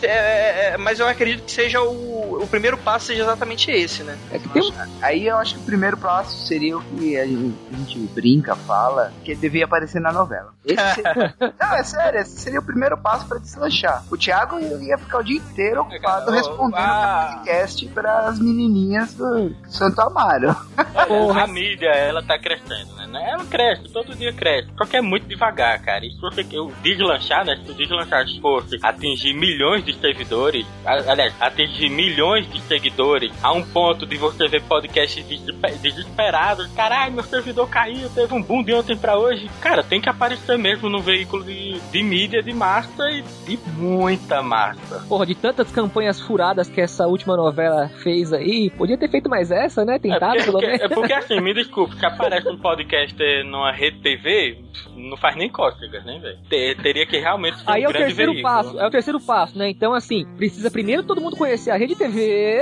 Mas eu acredito que seja o primeiro passo seja exatamente esse, né? Aí eu acho que o primeiro passo seria o que a gente brinca, fala, que devia aparecer na novela. Não, é sério, esse seria o primeiro passo pra deslanchar. O Thiago ia ficar o dia inteiro ocupado respondendo podcast pras menininhas do Santo Amaro. A mídia, ela tá crescendo, né? Ela cresce, todo dia cresce. Só que é muito devagar, cara. E se você deslanchar, né? Se tu deslanchar fosse atingir milhões de servidores, aliás, atingir milhões de seguidores a um ponto de você ver podcasts desesperados, caralho, meu servidor caiu, teve um boom de ontem pra hoje. Cara, tem que aparecer mesmo no veículo de mídia de massa e de muita massa. Porra, de tantas campanhas furadas que essa última novela fez aí, podia ter feito mais essa, né? Tentado pelo menos. É porque assim, me desculpe, se aparece um podcast numa rede TV, não faz nem cócegas, né, velho? Teria que realmente ser aí um grande veículo. É o terceiro passo, né? Então, assim, precisa primeiro todo mundo conhecer a Rede TV.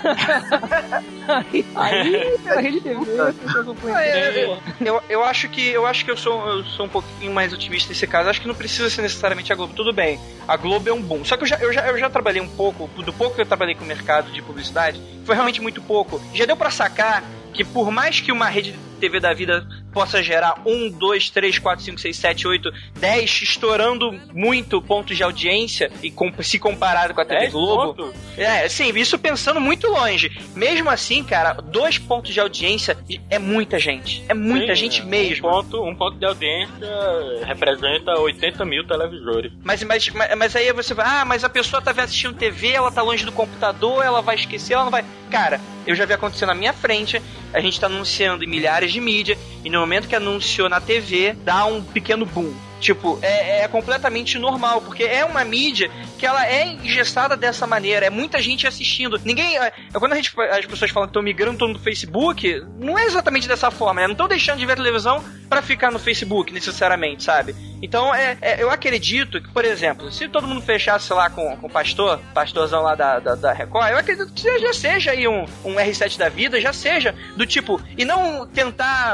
aí pela Rede TV, as pessoas vão conhecer. Eu acho que eu sou um pouquinho mais otimista nesse caso. Acho que não precisa ser necessariamente a Globo. Tudo bem, a Globo é um boom. Só que eu já trabalhei um pouco, do pouco que eu trabalhei com o mercado de publicidade, foi realmente muito pouco. Já deu pra sacar que por mais que uma rede TV da vida possa gerar 1, 2, 3, 4, 5, 6, 7, 8, 10, estourando muito pontos de audiência e se comparado com a TV Globo. Pontos? Sim, isso pensando muito longe. Mesmo assim, cara, 2 pontos de audiência é muita gente. É muita gente mesmo. Um ponto de audiência representa 80 mil televisores. Mas aí você vai, mas a pessoa tá assistindo TV, ela tá longe do computador, ela vai esquecer, ela não vai... Cara, eu já vi acontecer na minha frente, a gente tá anunciando em milhares de mídia, e no momento que anunciou na TV, dá um pequeno boom. Tipo, é completamente normal, porque é uma mídia que ela é engessada dessa maneira, é muita gente assistindo. Ninguém... Quando as pessoas falam que estão migrando todo no Facebook, não é exatamente dessa forma, né? Não estão deixando de ver televisão pra ficar no Facebook, necessariamente, sabe? Então, eu acredito que, por exemplo, se todo mundo fechasse, sei lá, com o pastorzão lá da Record, eu acredito que já seja aí um R7 da vida, já seja do tipo, e não tentar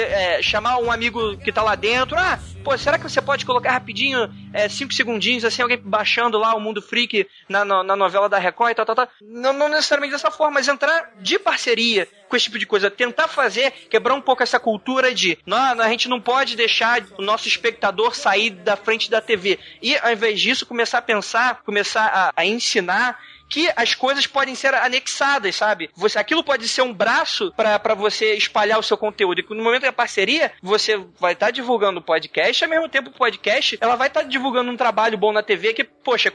chamar um amigo que tá lá dentro, pô, será que você pode colocar rapidinho 5 segundinhos, assim, alguém baixando lá o Mundo Freak na novela da Record e tal. Não necessariamente dessa forma, mas entrar de parceria com esse tipo de coisa, tentar quebrar um pouco essa cultura de a gente não pode deixar o nosso espectador sair da frente da TV. E, ao invés disso, começar a pensar, começar a ensinar que as coisas podem ser anexadas, sabe? Aquilo pode ser um braço pra você espalhar o seu conteúdo. E no momento da parceria, você vai estar divulgando o podcast, ao mesmo tempo o podcast, ela vai estar divulgando um trabalho bom na TV que, poxa,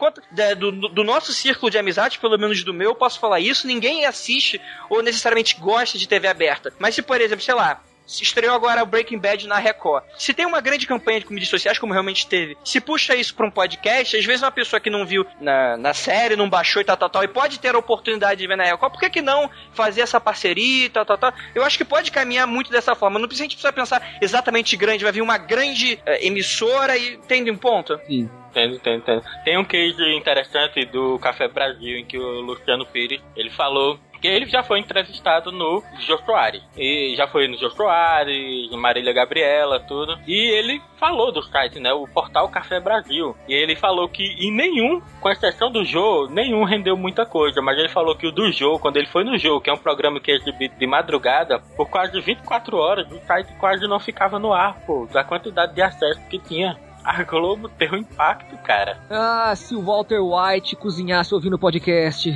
do nosso círculo de amizades, pelo menos do meu, eu posso falar isso, ninguém assiste ou necessariamente gosta de TV aberta. Mas se, por exemplo, sei lá, estreou agora o Breaking Bad na Record. Se tem uma grande campanha de mídias sociais, como realmente teve, se puxa isso pra um podcast, às vezes uma pessoa que não viu na série, não baixou e tal, e pode ter a oportunidade de ver na Record, por que não fazer essa parceria e tal? Eu acho que pode caminhar muito dessa forma. Não precisa, a gente precisa pensar exatamente grande, vai vir uma grande emissora e entende um ponto? Sim. Entendo. Tem um case interessante do Café Brasil, em que o Luciano Pires, ele falou que ele já foi entrevistado no Jô Soares. E já foi no Jô Soares, Marília Gabriela, tudo. E ele falou do site, né? O portal Café Brasil. E ele falou que em nenhum, com exceção do Jô, nenhum rendeu muita coisa. Mas ele falou que o do Jô, quando ele foi no Jô, que é um programa que é exibido de madrugada, por quase 24 horas, o site quase não ficava no ar, pô. Da quantidade de acesso que tinha. A Globo teve um impacto, cara. Se o Walter White cozinhasse ouvindo o podcast...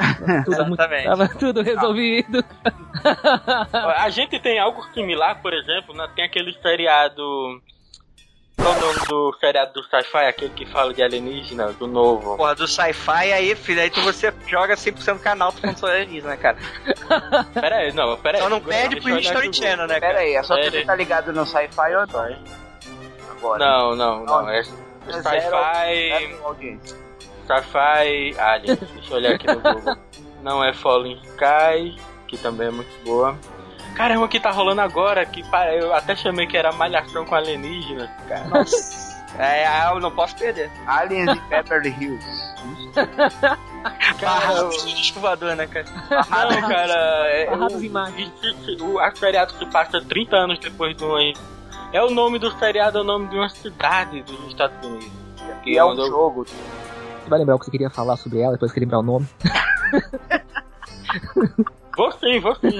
Tava tudo resolvido. A gente tem algo similar, por exemplo, né? Tem aquele seriado. Qual é o nome do seriado do sci-fi? Aquele que fala de alienígena, do novo. Porra, do sci-fi aí, filho, aí você joga 100% do canal falando sobre alienígena, né, cara? Pera aí. Só não perde pro History Channel, né, cara? Pera aí, é só você tá ligado no sci-fi ou não? Agora. Não. É sci-fi. Sci-fi Alien, deixa eu olhar aqui no Google. Não é Fallen Sky, que também é muito boa. Caramba, o que tá rolando agora? Que eu até chamei que era Malhação com alienígenas, cara. Nossa. Eu não posso perder. Aliens em Beverly Hills. Cara, descovador, né, cara? Não, cara, a seriado se passa 30 anos depois do... É o nome do seriado, é o nome de uma cidade dos Estados Unidos. Que é um jogo. Você vai lembrar o que você queria falar sobre ela, depois que lembrar o nome? Vou sim.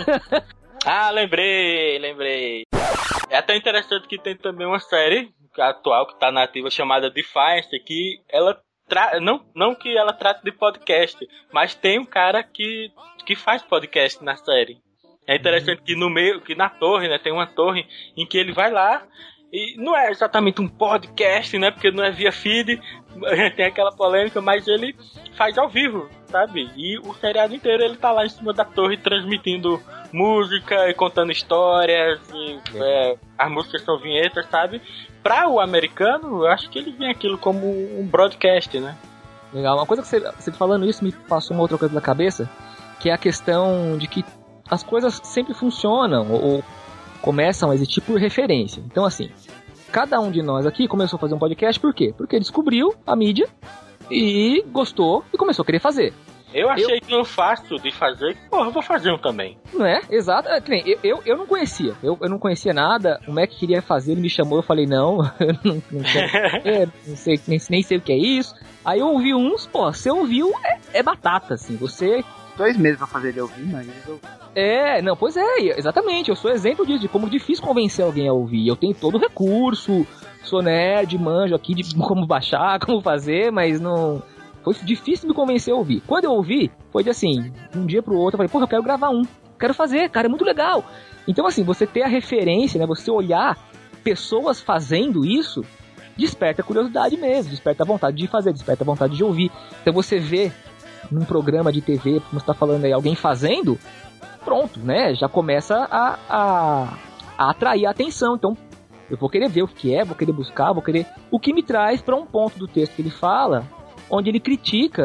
Lembrei. É até interessante que tem também uma série atual que tá na ativa chamada Defiance, que ela não que ela trate de podcast, mas tem um cara que faz podcast na série. É interessante que no meio, que na torre, né, tem uma torre em que ele vai lá. E não é exatamente um podcast, né? Porque não é via feed, tem aquela polêmica, mas ele faz ao vivo, sabe? E o seriado inteiro ele tá lá em cima da torre transmitindo música e contando histórias. E, as músicas são vinhetas, sabe? Pra o americano, eu acho que ele vê aquilo como um broadcast, né? Legal. Uma coisa que você falando isso me passou uma outra coisa na cabeça, que é a questão de que as coisas sempre funcionam, ou começam a existir por referência. Então, assim, cada um de nós aqui começou a fazer um podcast por quê? Porque descobriu a mídia e gostou e começou a querer fazer. Eu achei tão fácil de fazer, porra, eu vou fazer um também. Não é? Exato. Eu não conhecia. Eu não conhecia nada. O Mac queria fazer, ele me chamou, eu falei, não, eu não quero, não sei, nem sei o que é isso. Aí eu ouvi uns, pô, você ouviu, é batata, assim, você... 2 meses pra fazer ele ouvir, mas eu... Não, pois é, exatamente, eu sou exemplo disso, de como é difícil convencer alguém a ouvir. Eu tenho todo o recurso, sou nerd, manjo aqui de como baixar, como fazer, mas não... Foi difícil me convencer a ouvir. Quando eu ouvi, foi de assim, um dia pro outro, eu falei, porra, eu quero gravar um. Quero fazer, cara, é muito legal. Então, assim, você ter a referência, né, você olhar pessoas fazendo isso, desperta a curiosidade mesmo, desperta a vontade de fazer, desperta a vontade de ouvir. Então você vê num programa de TV, como você tá falando aí, alguém fazendo, pronto, né, já começa a atrair a atenção. Então, eu vou querer ver o que é, vou querer buscar, vou querer... O que me traz para um ponto do texto que ele fala... onde ele critica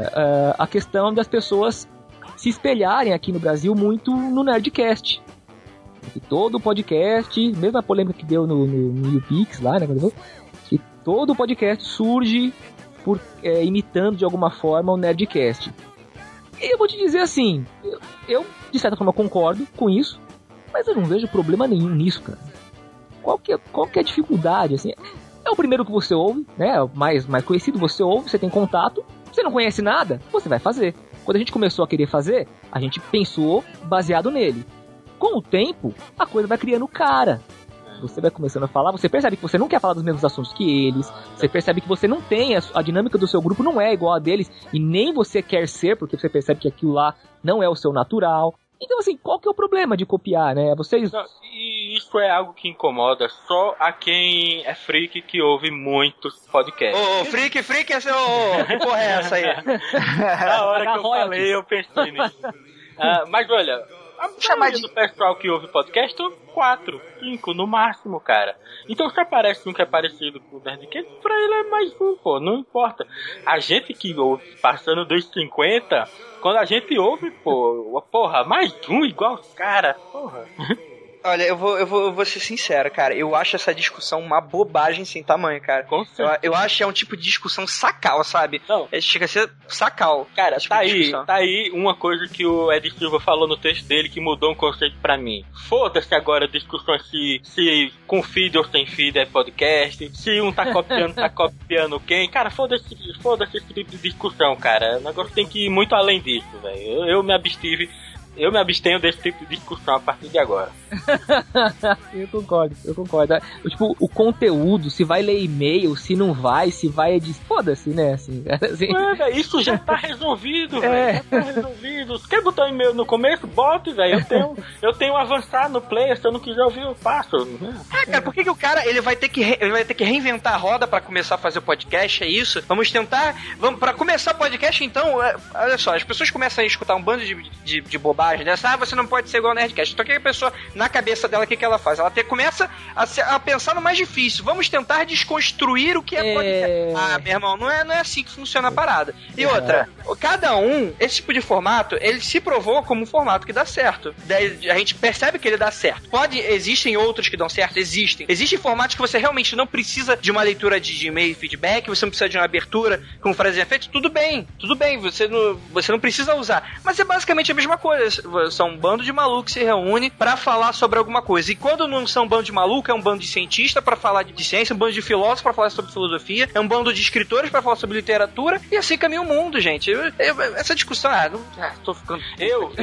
a questão das pessoas se espelharem aqui no Brasil muito no Nerdcast. Que todo podcast, mesmo a polêmica que deu no YouPix lá, né, que todo podcast surge imitando de alguma forma o Nerdcast. E eu vou te dizer assim, eu de certa forma concordo com isso, mas eu não vejo problema nenhum nisso, cara. Qual que é a dificuldade, assim... É o primeiro que você ouve, né? O mais conhecido, você ouve, você tem contato. Você não conhece nada, você vai fazer. Quando a gente começou a querer fazer, a gente pensou baseado nele. Com o tempo, a coisa vai criando cara. Você vai começando a falar, você percebe que você não quer falar dos mesmos assuntos que eles. Você percebe que você não tem, a dinâmica do seu grupo não é igual a deles. E nem você quer ser, porque você percebe que aquilo lá não é o seu natural. Então, assim, qual que é o problema de copiar, né? Vocês... Não, e isso é algo que incomoda só a quem é freak que ouve muitos podcasts. Ô, freak, essa que porra é essa aí? Na hora que eu falei, eu pensei nisso. Mas olha, a maioria do pessoal que ouve podcast são 4, 5 no máximo, cara. Então se aparece um que é parecido com o Nerdcast, pra ele é mais um, pô, não importa. A gente que ouve passando dos 50, quando a gente ouve, porra, mais um igual os cara, porra. Olha, eu vou ser sincero, cara. Eu acho essa discussão uma bobagem sem tamanho, cara. Eu acho que é um tipo de discussão sacal, sabe? Não. Chega a ser sacal. Cara, tipo tá aí uma coisa que o Ed Silva falou no texto dele que mudou um conceito pra mim. Foda-se agora a discussão se com feed ou sem feed é podcast, se um tá copiando quem. Cara, foda-se esse tipo de discussão, cara. O negócio tem que ir muito além disso, velho. Eu me abstenho desse tipo de discussão a partir de agora. Eu concordo. Tipo, o conteúdo, se vai ler e-mail, se não vai, se vai... Foda-se, né? Assim. Véio, isso já tá resolvido, velho. Já tá resolvido. Se quer botar um e-mail no começo, bote, velho. Eu tenho avançar no player, se eu não quiser ouvir, eu faço. Cara, por que o cara ele vai ter que reinventar a roda pra começar a fazer o podcast? É isso? Pra começar o podcast, então, olha só, as pessoas começam a escutar um bando de bobagem dessa, você não pode ser igual ao Nerdcast. Então o que a pessoa, na cabeça dela, o que ela faz? Ela começa a pensar no mais difícil. Vamos tentar desconstruir o que é podcast. Meu irmão, não é assim que funciona a parada. E outra, cada esse tipo de formato, ele se provou como um formato que dá certo. Daí a gente percebe que ele dá certo. Existem outros que dão certo? Existem formatos que você realmente não precisa de uma leitura de e-mail e feedback, você não precisa de uma abertura com frases e efeitos. Tudo bem, você não precisa usar. Mas é basicamente a mesma coisa. São um bando de malucos que se reúne pra falar sobre alguma coisa. E quando não são um bando de malucos, é um bando de cientista pra falar de ciência, um bando de filósofos pra falar sobre filosofia, é um bando de escritores pra falar sobre literatura, e assim caminha o mundo, gente. Essa discussão, tô ficando... Eu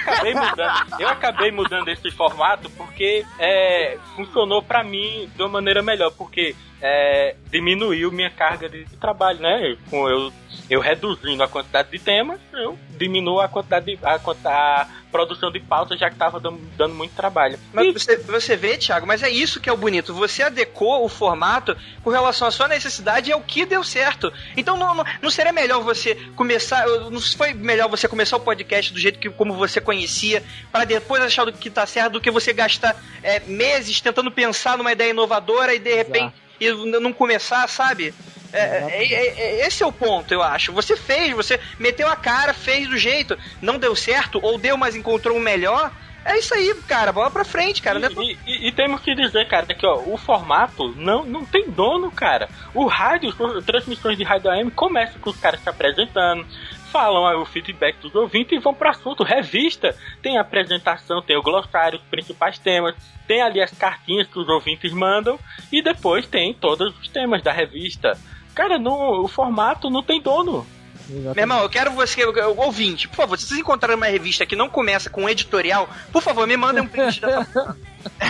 acabei mudando esse formato porque funcionou pra mim de uma maneira melhor, porque diminuiu minha carga de trabalho, né? Com eu reduzindo a quantidade de temas, eu diminuo a produção de pauta, já que estava dando muito trabalho. Mas você vê, Thiago, mas é isso que é o bonito. Você adequou o formato com relação à sua necessidade e é o que deu certo. Então não seria melhor você começar... Não foi melhor você começar o podcast do jeito como você conhecia, para depois achar do que tá certo, do que você gastar meses tentando pensar numa ideia inovadora e de repente e não começar, sabe? Esse é o ponto, eu acho. Você meteu a cara, fez do jeito, não deu certo, ou deu, mas encontrou um melhor. É isso aí, cara, bola pra frente, cara. E temos que dizer, cara, que o formato não tem dono, cara. O rádio, as transmissões de rádio AM começam com os caras se apresentando, falam o feedback dos ouvintes e vão para assunto. Revista tem a apresentação, tem o glossário, os principais temas, tem ali as cartinhas que os ouvintes mandam e depois tem todos os temas da revista. Cara, o formato não tem dono. Exatamente. Meu irmão, eu quero você, ouvinte, por favor, se vocês encontrarem uma revista que não começa com um editorial, por favor, me mandem um print dessa.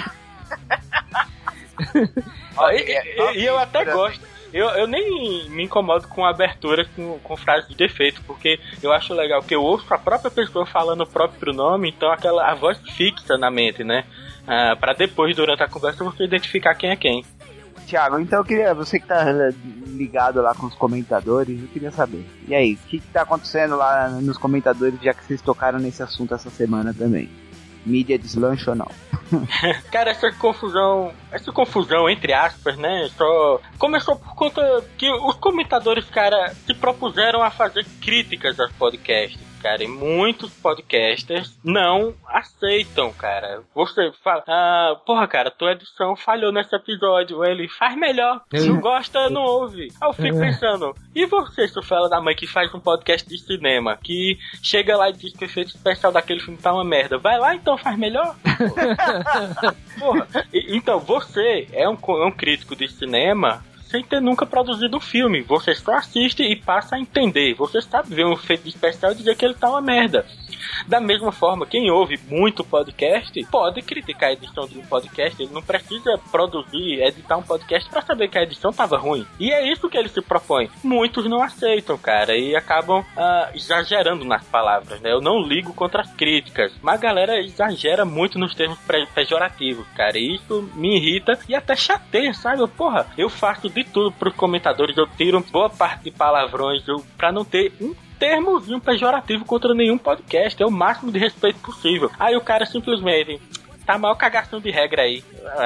E eu até gosto. Eu nem me incomodo com a abertura com frase de defeito, porque eu acho legal que eu ouço a própria pessoa falando o próprio nome, então a voz fixa na mente, né? Pra depois, durante a conversa, você identificar quem é quem. Thiago, então eu queria, você que tá ligado lá com os comentadores, eu queria saber. E aí, o que tá acontecendo lá nos comentadores, já que vocês tocaram nesse assunto essa semana também? Mídia deslancha ou não? Cara, essa confusão entre aspas, né, só começou por conta que os comentadores, cara, se propuseram a fazer críticas aos podcasts, cara, e muitos podcasters não aceitam, cara. Você fala, porra, cara, tua edição falhou nesse episódio, ele faz melhor, não gosta, não ouve. Aí eu fico pensando, e você, seu fela da mãe, que faz um podcast de cinema, que chega lá e diz que o efeito especial daquele filme tá uma merda, vai lá então, faz melhor? Porra, então você é um crítico de cinema sem ter nunca produzido um filme. Você só assiste e passa a entender. Você sabe ver um efeito especial e dizer que ele tá uma merda. Da mesma forma, quem ouve muito podcast pode criticar a edição de um podcast. Ele não precisa produzir, editar um podcast pra saber que a edição tava ruim. E é isso que ele se propõe. Muitos não aceitam, cara, e acabam exagerando nas palavras, né? Eu não ligo contra as críticas, mas a galera exagera muito nos termos pejorativos, cara, e isso me irrita e até chateia, sabe? Porra, eu faço de tudo pros comentadores, eu tiro boa parte de palavrões pra não ter um termozinho pejorativo contra nenhum podcast, é o máximo de respeito possível. Aí o cara simplesmente tá mal cagação de regra aí.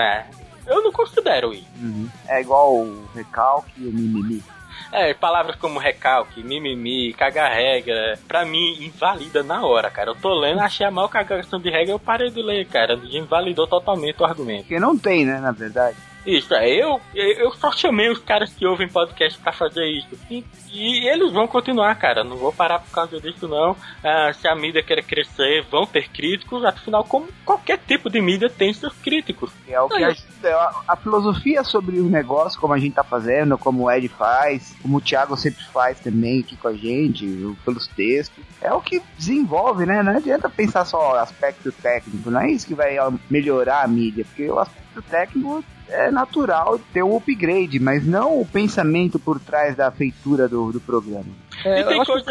Eu não considero isso. É igual o recalque e o mimimi. Palavras como recalque, mimimi, cagar regra, pra mim invalida na hora, cara. Eu tô lendo, achei a mal cagação de regra, eu parei de ler, cara. Invalidou totalmente o argumento. Porque não tem, né, na verdade. Isso, eu só chamei os caras que ouvem podcast pra fazer isso. E eles vão continuar, cara. Não vou parar por causa disso, não. Se a mídia quer crescer, vão ter críticos. Afinal, como qualquer tipo de mídia tem seus críticos. É o que a filosofia sobre o negócio, como a gente tá fazendo, como o Ed faz, como o Thiago sempre faz também aqui com a gente, pelos textos. É o que desenvolve, né? Não adianta pensar só o aspecto técnico. Não é isso que vai melhorar a mídia, porque o aspecto técnico é natural ter um upgrade, mas não o pensamento por trás da feitura do programa. E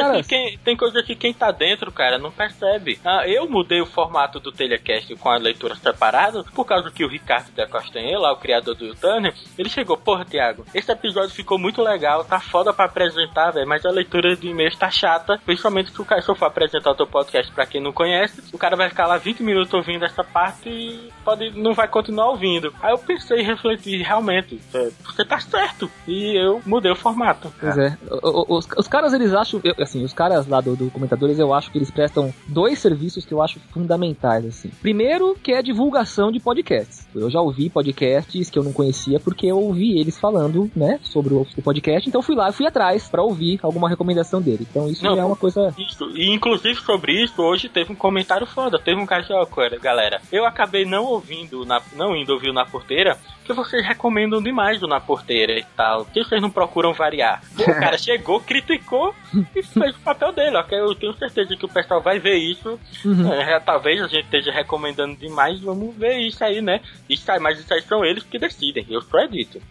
tem coisa que quem tá dentro, cara, não percebe. Eu mudei o formato do Telecast com a leitura separada por causa que o Ricardo da Costanha, lá o criador do Turner, ele chegou, porra, Thiago, esse episódio ficou muito legal, tá foda pra apresentar, velho, mas a leitura de e-mails tá chata, principalmente se eu for apresentar o teu podcast pra quem não conhece, o cara vai ficar lá 20 minutos ouvindo essa parte e não vai continuar ouvindo. Aí eu pensei e refleti, realmente, você tá certo, e eu mudei o formato. Pois é, os caras, eles acham, os caras lá do Comentadores, eu acho que eles prestam dois serviços que eu acho fundamentais, assim. Primeiro, que é a divulgação de podcasts. Eu já ouvi podcasts que eu não conhecia porque eu ouvi eles falando, né, sobre o podcast, então fui atrás pra ouvir alguma recomendação dele. Então isso é uma coisa... Isso. E inclusive sobre isso, hoje teve um comentário foda. Teve um cara que, galera, eu acabei não indo ouvir o Na Porteira, que vocês recomendam demais o Na Porteira e tal. Que vocês não procuram variar. O cara chegou, criticou e fez o papel dele. Ó, que eu tenho certeza que o pessoal vai ver isso. Talvez a gente esteja recomendando demais. Vamos ver isso aí, né? Mas isso aí são eles que decidem. Eu só edito.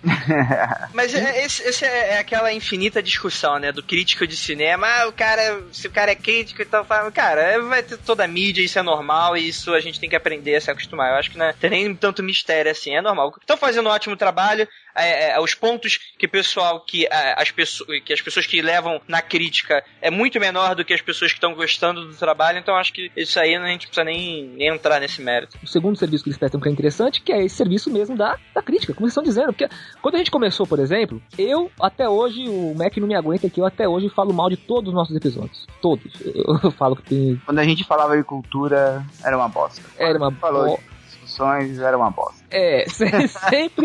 Mas esse é aquela infinita discussão, né? Do crítico de cinema. Se o cara é crítico, então fala, cara, vai ter toda a mídia, isso é normal, e isso a gente tem que aprender a se acostumar. Eu acho que não tem nem tanto mistério assim, é normal. Estão fazendo um ótimo trabalho. Os pontos que as pessoas que levam na crítica é muito menor do que as pessoas que estão gostando do trabalho, então acho que isso aí a gente precisa nem entrar nesse mérito. O segundo serviço que eles prestam que é interessante, que é esse serviço mesmo da crítica, como vocês estão dizendo, porque quando a gente começou, por exemplo, eu até hoje, o Mac não me aguenta que eu até hoje falo mal de todos os nossos episódios, todos. Eu falo que tem... Quando a gente falava de cultura, era uma bosta. Era uma bosta. Discussões, era uma bosta.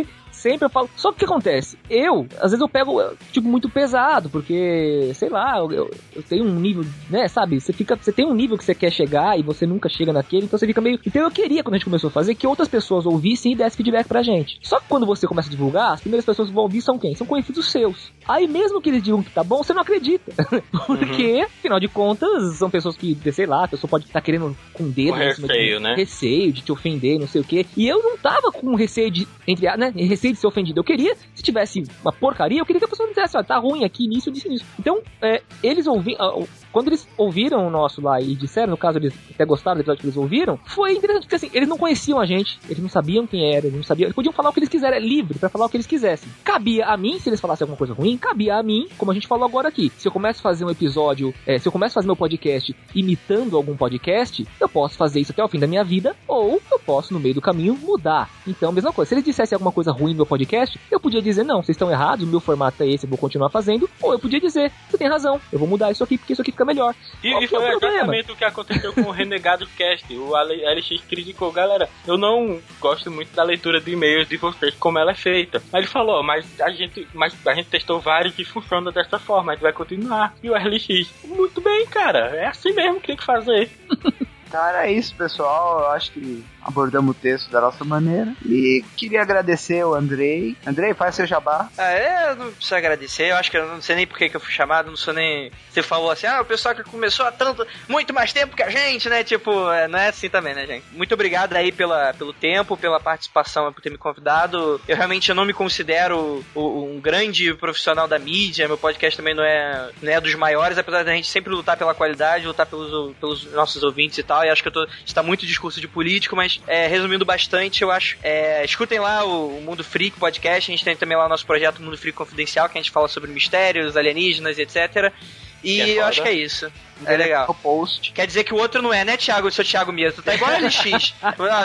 sempre, eu falo. Só que o que acontece? Às vezes eu pego, tipo, muito pesado, porque, sei lá, eu tenho um nível, né, sabe? Você tem um nível que você quer chegar e você nunca chega naquele, então você fica meio... Então eu queria, quando a gente começou a fazer, que outras pessoas ouvissem e dessem feedback pra gente. Só que quando você começa a divulgar, as primeiras pessoas que vão ouvir são quem? São conhecidos seus. Aí mesmo que eles digam que tá bom, você não acredita. Porque, afinal de contas, são pessoas que, sei lá, a pessoa pode estar querendo com o dedo... Com receio, né? Receio de te ofender, não sei o quê. E eu não tava com receio de, receio de ser ofendido. Eu queria, se tivesse uma porcaria, eu queria que a pessoa me dissesse, tá ruim aqui, nisso. Então, eles ouviram... Quando eles ouviram o nosso lá e disseram, no caso, eles até gostaram do episódio que eles ouviram, foi interessante, porque assim, eles não conheciam a gente, eles não sabiam quem era, eles podiam falar o que eles quiserem, é livre pra falar o que eles quisessem. Cabia a mim, se eles falassem alguma coisa ruim, cabia a mim, como a gente falou agora aqui. Se eu começo a fazer um episódio, se eu começo a fazer meu podcast imitando algum podcast, eu posso fazer isso até o fim da minha vida, ou eu posso, no meio do caminho, mudar. Então, mesma coisa, se eles dissessem alguma coisa ruim no meu podcast, eu podia dizer, não, vocês estão errados, o meu formato é esse, eu vou continuar fazendo, ou eu podia dizer, você tem razão, eu vou mudar isso aqui, porque isso aqui fica melhor. E foi exatamente o que aconteceu com o Renegado Cast. O LX criticou, galera, eu não gosto muito da leitura de e-mails de vocês, como ela é feita. Aí ele falou, mas a gente testou vários e funciona dessa forma, a gente vai continuar. E o LX, muito bem, cara, é assim mesmo que tem que fazer. Então era isso, pessoal. Eu acho que abordamos o texto da nossa maneira. E queria agradecer o Andrei. Andrei, faz seu jabá. Eu não preciso agradecer. Eu acho que eu não sei nem por que eu fui chamado. Não sou nem... Você falou assim, o pessoal que começou há muito mais tempo que a gente, né? Tipo, não é assim também, né, gente? Muito obrigado aí pelo tempo, pela participação, por ter me convidado. Eu realmente não me considero um grande profissional da mídia. Meu podcast também não é dos maiores, apesar da gente sempre lutar pela qualidade, lutar pelos nossos ouvintes e tal. E acho que está muito discurso de político, mas resumindo bastante, eu acho, escutem lá o Mundo Freak Podcast. A gente tem também lá o nosso projeto Mundo Freak Confidencial, que a gente fala sobre mistérios, alienígenas, etc. E eu acho que é isso. É legal. O post. Quer dizer que o outro não é, né, Thiago? Eu sou Thiago mesmo. Tu tá igual a LX.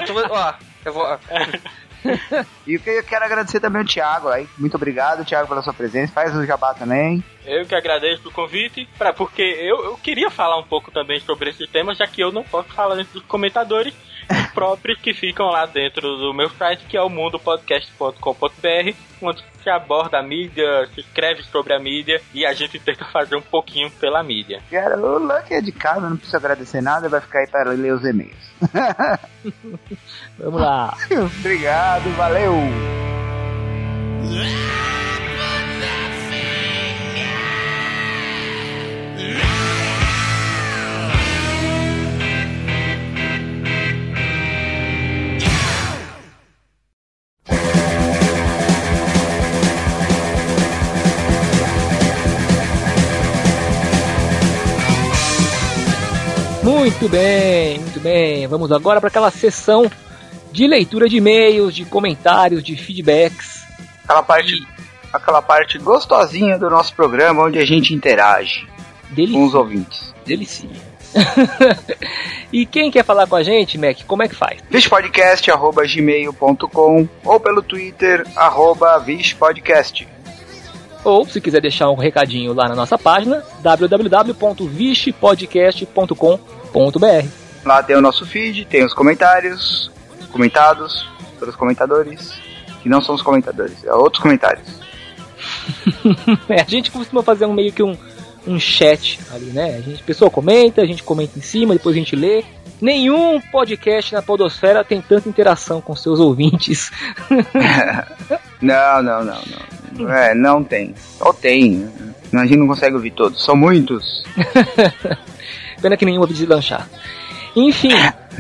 Eu vou... E eu quero agradecer também o Thiago aí. Muito obrigado, Thiago, pela sua presença. Faz o jabá também. Eu que agradeço o convite, porque eu queria falar um pouco também sobre esse tema, já que eu não posso falar dentro dos comentadores próprios que ficam lá dentro do meu site, que é o mundopodcast.com.br, onde se aborda a mídia, se escreve sobre a mídia e a gente tenta fazer um pouquinho pela mídia. Cara, o Lucky é de casa, não precisa agradecer nada, vai ficar aí para ler os e-mails. Vamos lá. Obrigado, valeu! Muito bem, muito bem. Vamos agora para aquela sessão de leitura de e-mails, de comentários, de feedbacks. Aquela parte gostosinha do nosso programa, onde a gente interage com os ouvintes. Delicia. E quem quer falar com a gente, Mac, como é que faz? vishpodcast@gmail.com ou pelo Twitter, @vishpodcast. Ou, se quiser deixar um recadinho lá na nossa página, www.vishpodcast.com.br. Lá tem o nosso feed, tem os comentários, comentados pelos comentadores, que não são os comentadores, é outros comentários. A gente costuma fazer meio que um chat ali, né? A pessoa comenta, a gente comenta em cima, depois a gente lê. Nenhum podcast na podosfera tem tanta interação com seus ouvintes. Não. Não tem. Ou tem. A gente não consegue ouvir todos. São muitos. Pena que nenhum ouve deslanchar. Enfim.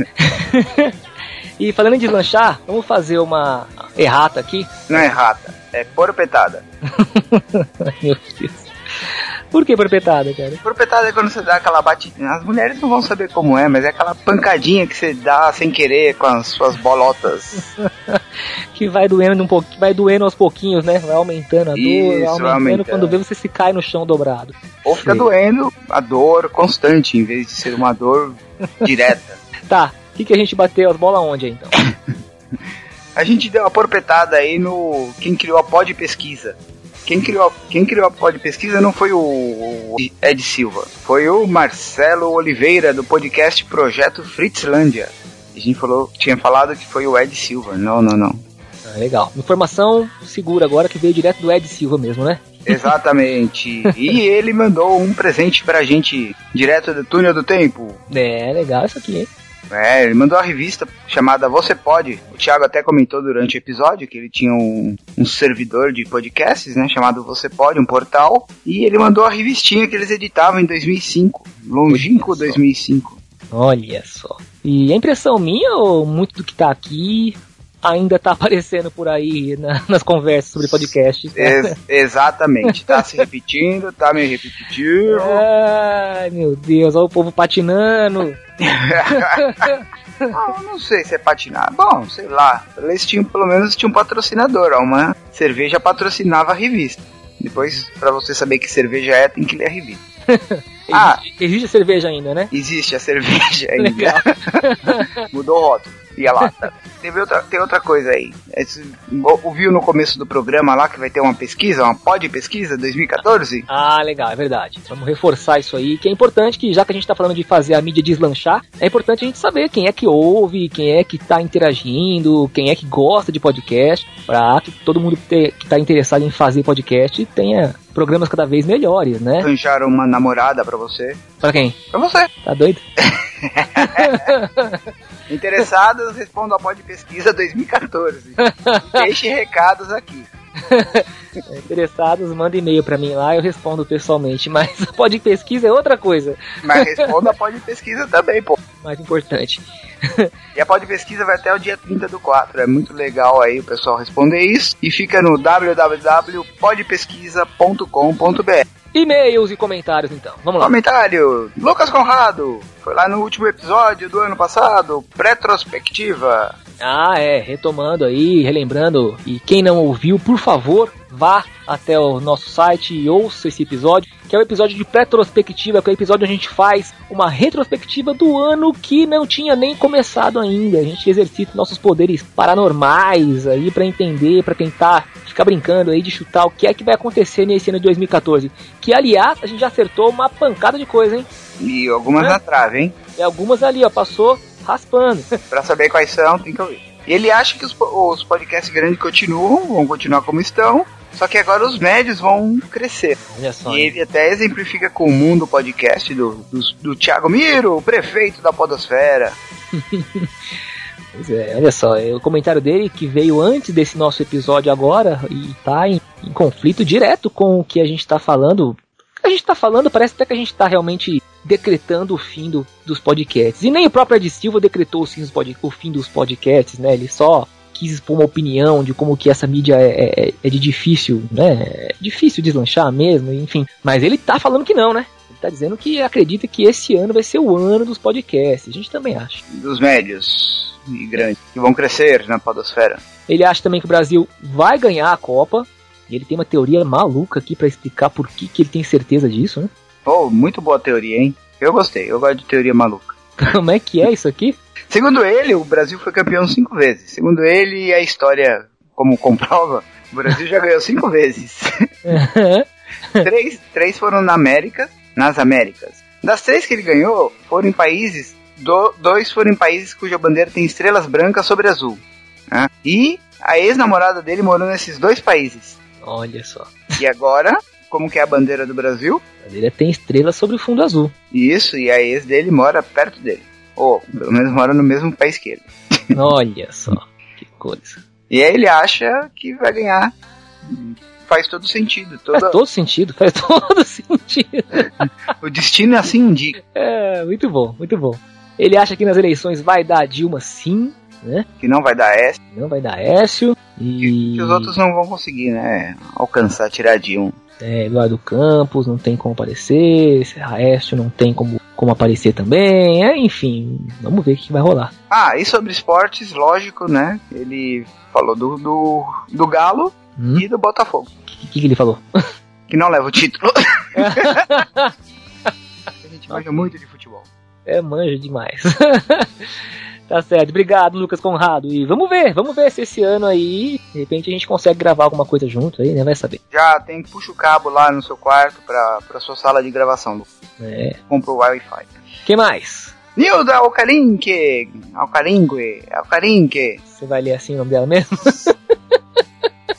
E falando em deslanchar, vamos fazer uma errata aqui. Não é errata, é porpetada. Meu Deus. Por que porpetada, cara? Porpetada é quando você dá aquela batidinha. As mulheres não vão saber como é, mas é aquela pancadinha que você dá sem querer com as suas bolotas. Que vai doendo um pouquinho, vai doendo aos pouquinhos, né? Vai aumentando a dor, isso, vai aumentando. Quando vê, você se cai no chão dobrado. Ou fica doendo a dor constante, em vez de ser uma dor direta. Tá, o que a gente bateu as bolas onde aí, então? A gente deu uma porpetada aí no quem criou a Pod Pesquisa. Quem criou a Pod Pesquisa não foi o Ed Silva, foi o Marcelo Oliveira, do podcast Projeto Fritzlândia. A gente tinha falado que foi o Ed Silva. Não. Legal. Informação segura agora que veio direto do Ed Silva mesmo, né? Exatamente. E ele mandou um presente pra gente direto do Túnel do Tempo. É, legal isso aqui, hein? Ele mandou a revista chamada Você Pode. O Thiago até comentou durante o episódio que ele tinha um servidor de podcasts, né, chamado Você Pode, um portal. E ele mandou a revistinha que eles editavam em 2005. Longínquo 2005. Olha só. E a impressão minha, ou muito do que tá aqui, ainda tá aparecendo por aí nas conversas sobre podcasts. Né? Exatamente. Tá se repetindo, tá meio repetitivo. Ai, meu Deus, olha o povo patinando. Não sei se é patinar. Bom, sei lá. Eles pelo menos tinham um patrocinador. Uma cerveja patrocinava a revista. Depois, pra você saber que cerveja tem que ler a revista. Existe a cerveja ainda, né? Existe a cerveja ainda. Legal. Mudou o rótulo. E a lata. Tem outra coisa aí. Ouviu no começo do programa lá que vai ter uma pesquisa, uma pesquisa 2014? Ah, legal, é verdade. Vamos reforçar isso aí, que é importante que, já que a gente tá falando de fazer a mídia deslanchar, é importante a gente saber quem é que ouve, quem é que tá interagindo, quem é que gosta de podcast, pra que todo mundo que tá interessado em fazer podcast tenha programas cada vez melhores, né? Arranjaram uma namorada pra você. Pra quem? Pra você. Tá doido? Interessados, respondam a Pod Pesquisa 2014. Deixe recados aqui. Interessados, manda e-mail pra mim lá, eu respondo pessoalmente. Mas a Pod Pesquisa é outra coisa. Mas responda a Pod Pesquisa também, pô. Mais importante. E a Pod Pesquisa vai até o dia 30/4. É muito legal aí o pessoal responder isso. E fica no www.podpesquisa.com.br. E-mails e comentários, então. Vamos lá. Comentário. Lucas Conrado. Foi lá no último episódio do ano passado. Retrospectiva. Retomando aí, relembrando. E quem não ouviu, por favor, vá até o nosso site e ouça esse episódio, que é o episódio de retrospectiva, que é o episódio onde a gente faz uma retrospectiva do ano que não tinha nem começado ainda. A gente exercita nossos poderes paranormais aí pra entender, pra tentar ficar brincando aí de chutar o que é que vai acontecer nesse ano de 2014. Que, aliás, a gente já acertou uma pancada de coisa, hein? E algumas na trave, hein? E algumas ali, ó, passou raspando. Pra saber quais são, tem que ouvir. E ele acha que os podcasts grandes vão continuar como estão, só que agora os médios vão crescer. Olha só, e ele até exemplifica com o Mundo Podcast do Thiago Miro, o prefeito da podosfera. Pois é, olha só, o comentário dele que veio antes desse nosso episódio agora e tá em conflito direto com o que a gente tá falando. Parece até que a gente tá realmente decretando o fim dos podcasts. E nem o próprio Ed Silva decretou o fim dos podcasts, né? Ele só quis expor uma opinião de como que essa mídia é de difícil, né? É difícil deslanchar mesmo, enfim. Mas ele tá falando que não, né? Ele tá dizendo que acredita que esse ano vai ser o ano dos podcasts. A gente também acha. Dos médios e grandes, que vão crescer na podosfera. Ele acha também que o Brasil vai ganhar a Copa. E ele tem uma teoria maluca aqui pra explicar por que ele tem certeza disso, né? Muito boa teoria, hein? Eu gostei, eu gosto de teoria maluca. Como é que é isso aqui? Segundo ele, o Brasil foi campeão 5 vezes. Segundo ele, a história, como comprova, o Brasil já ganhou 5 vezes. 3 foram nas Américas. Das 3 que ele ganhou, foram em países, 2 foram em países cuja bandeira tem estrelas brancas sobre azul. Né? E a ex-namorada dele morou nesses 2 países. Olha só. E agora, como que é a bandeira do Brasil? A bandeira tem estrelas sobre o fundo azul. Isso, e a ex dele mora perto dele. Ou, pelo menos mora no mesmo país que ele. Olha só, que coisa. E aí ele acha que vai ganhar. Faz todo sentido. Faz todo sentido. O destino assim indica. É, muito bom, muito bom. Ele acha que nas eleições vai dar Dilma sim, né? Que não vai dar Écio. Não vai dar Écio. E que os outros não vão conseguir, né? Alcançar, tirar Dilma. Eduardo Campos não tem como aparecer. Écio não tem como aparecer também. Enfim, vamos ver o que vai rolar. E sobre esportes, lógico, né? Ele falou do Galo e do Botafogo. O que ele falou? Que não leva o título. A gente manja muito de futebol. Manja demais. Tá certo, obrigado, Lucas Conrado. E vamos ver se esse ano aí, de repente, a gente consegue gravar alguma coisa junto aí, né? Vai saber. Já puxa o cabo lá no seu quarto pra sua sala de gravação, Lucas. Compra o Wi-Fi. Quem mais? Nilda Alcarinque. Você vai ler assim o nome dela mesmo?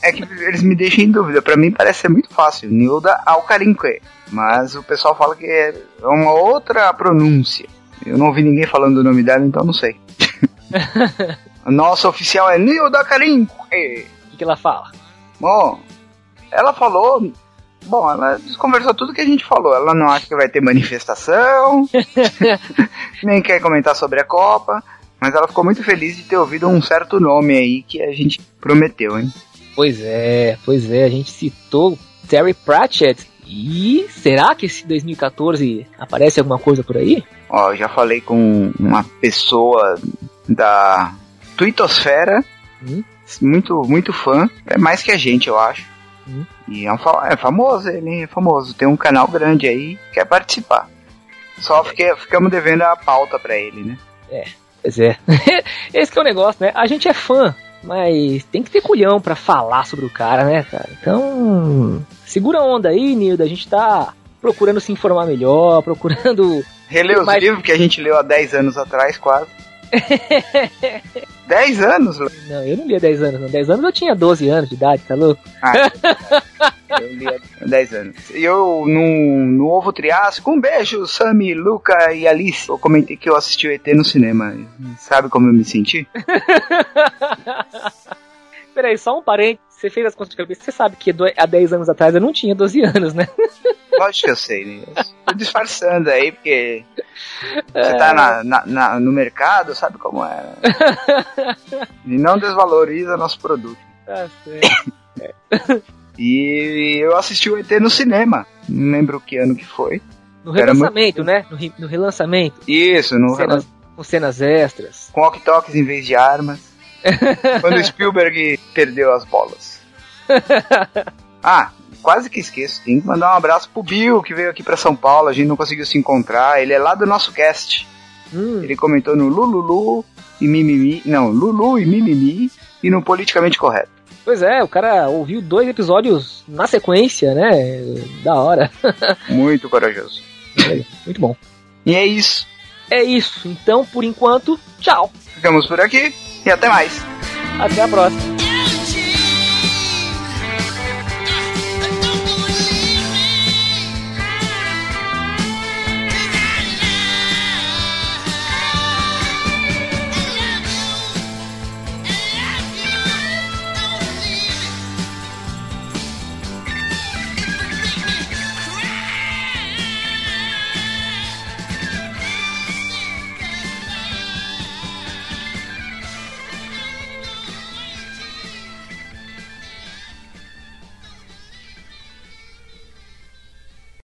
É que eles me deixam em dúvida. Pra mim parece ser muito fácil. Nilda Alcarinque. Mas o pessoal fala que é uma outra pronúncia. Eu não ouvi ninguém falando o nome dela, então não sei. A nossa oficial é Nilda Alcarinque. O que ela fala? Bom, ela falou... Bom, ela desconversou tudo que a gente falou. Ela não acha que vai ter manifestação, nem quer comentar sobre a Copa, mas ela ficou muito feliz de ter ouvido um certo nome aí que a gente prometeu, hein? Pois é, a gente citou Terry Pratchett. E será que esse 2014 aparece alguma coisa por aí? Ó, eu já falei com uma pessoa da Twittosfera, muito, muito fã, é mais que a gente, eu acho. E é famoso, ele é famoso, tem um canal grande aí, quer participar. Só ficamos devendo a pauta pra ele, né? Pois é. Esse que é o negócio, né? A gente é fã, mas tem que ter culhão pra falar sobre o cara, né, cara? Então, segura a onda aí, Nilda, a gente tá procurando se informar melhor, procurando... Reler os livros que a gente leu há 10 anos atrás, quase. 10 anos? Não, eu não li há 10 anos, não. 10 anos eu tinha 12 anos de idade, tá louco? Eu li há 10 anos. E eu, no Ovo Triássico, um beijo, Sammy, Luca e Alice. Eu comentei que eu assisti o ET no cinema. Sabe como eu me senti? Peraí, só um parênteses. Você fez as contas de cabeça, você sabe que há 10 anos atrás eu não tinha 12 anos, né? Lógico que eu sei, né? Tô disfarçando aí, porque você tá no mercado, sabe como é. E não desvaloriza nosso produto. Tá certo. E eu assisti o ET no cinema. Não lembro que ano que foi. No relançamento, né? No relançamento. Isso, com cenas extras. Com walkie-talkies em vez de armas. Quando o Spielberg perdeu as bolas. Quase que esqueço. Tem que mandar um abraço pro Bill, que veio aqui pra São Paulo. A gente não conseguiu se encontrar. Ele é lá do nosso cast. Ele comentou no Lulu e Mimimi. Não, Lulu e Mimimi. E no Politicamente Correto. Pois é, o cara ouviu 2 episódios na sequência, né? Da hora. Muito corajoso. Muito bom. E é isso. É isso. Então, por enquanto, tchau. Ficamos por aqui e até mais. Até a próxima.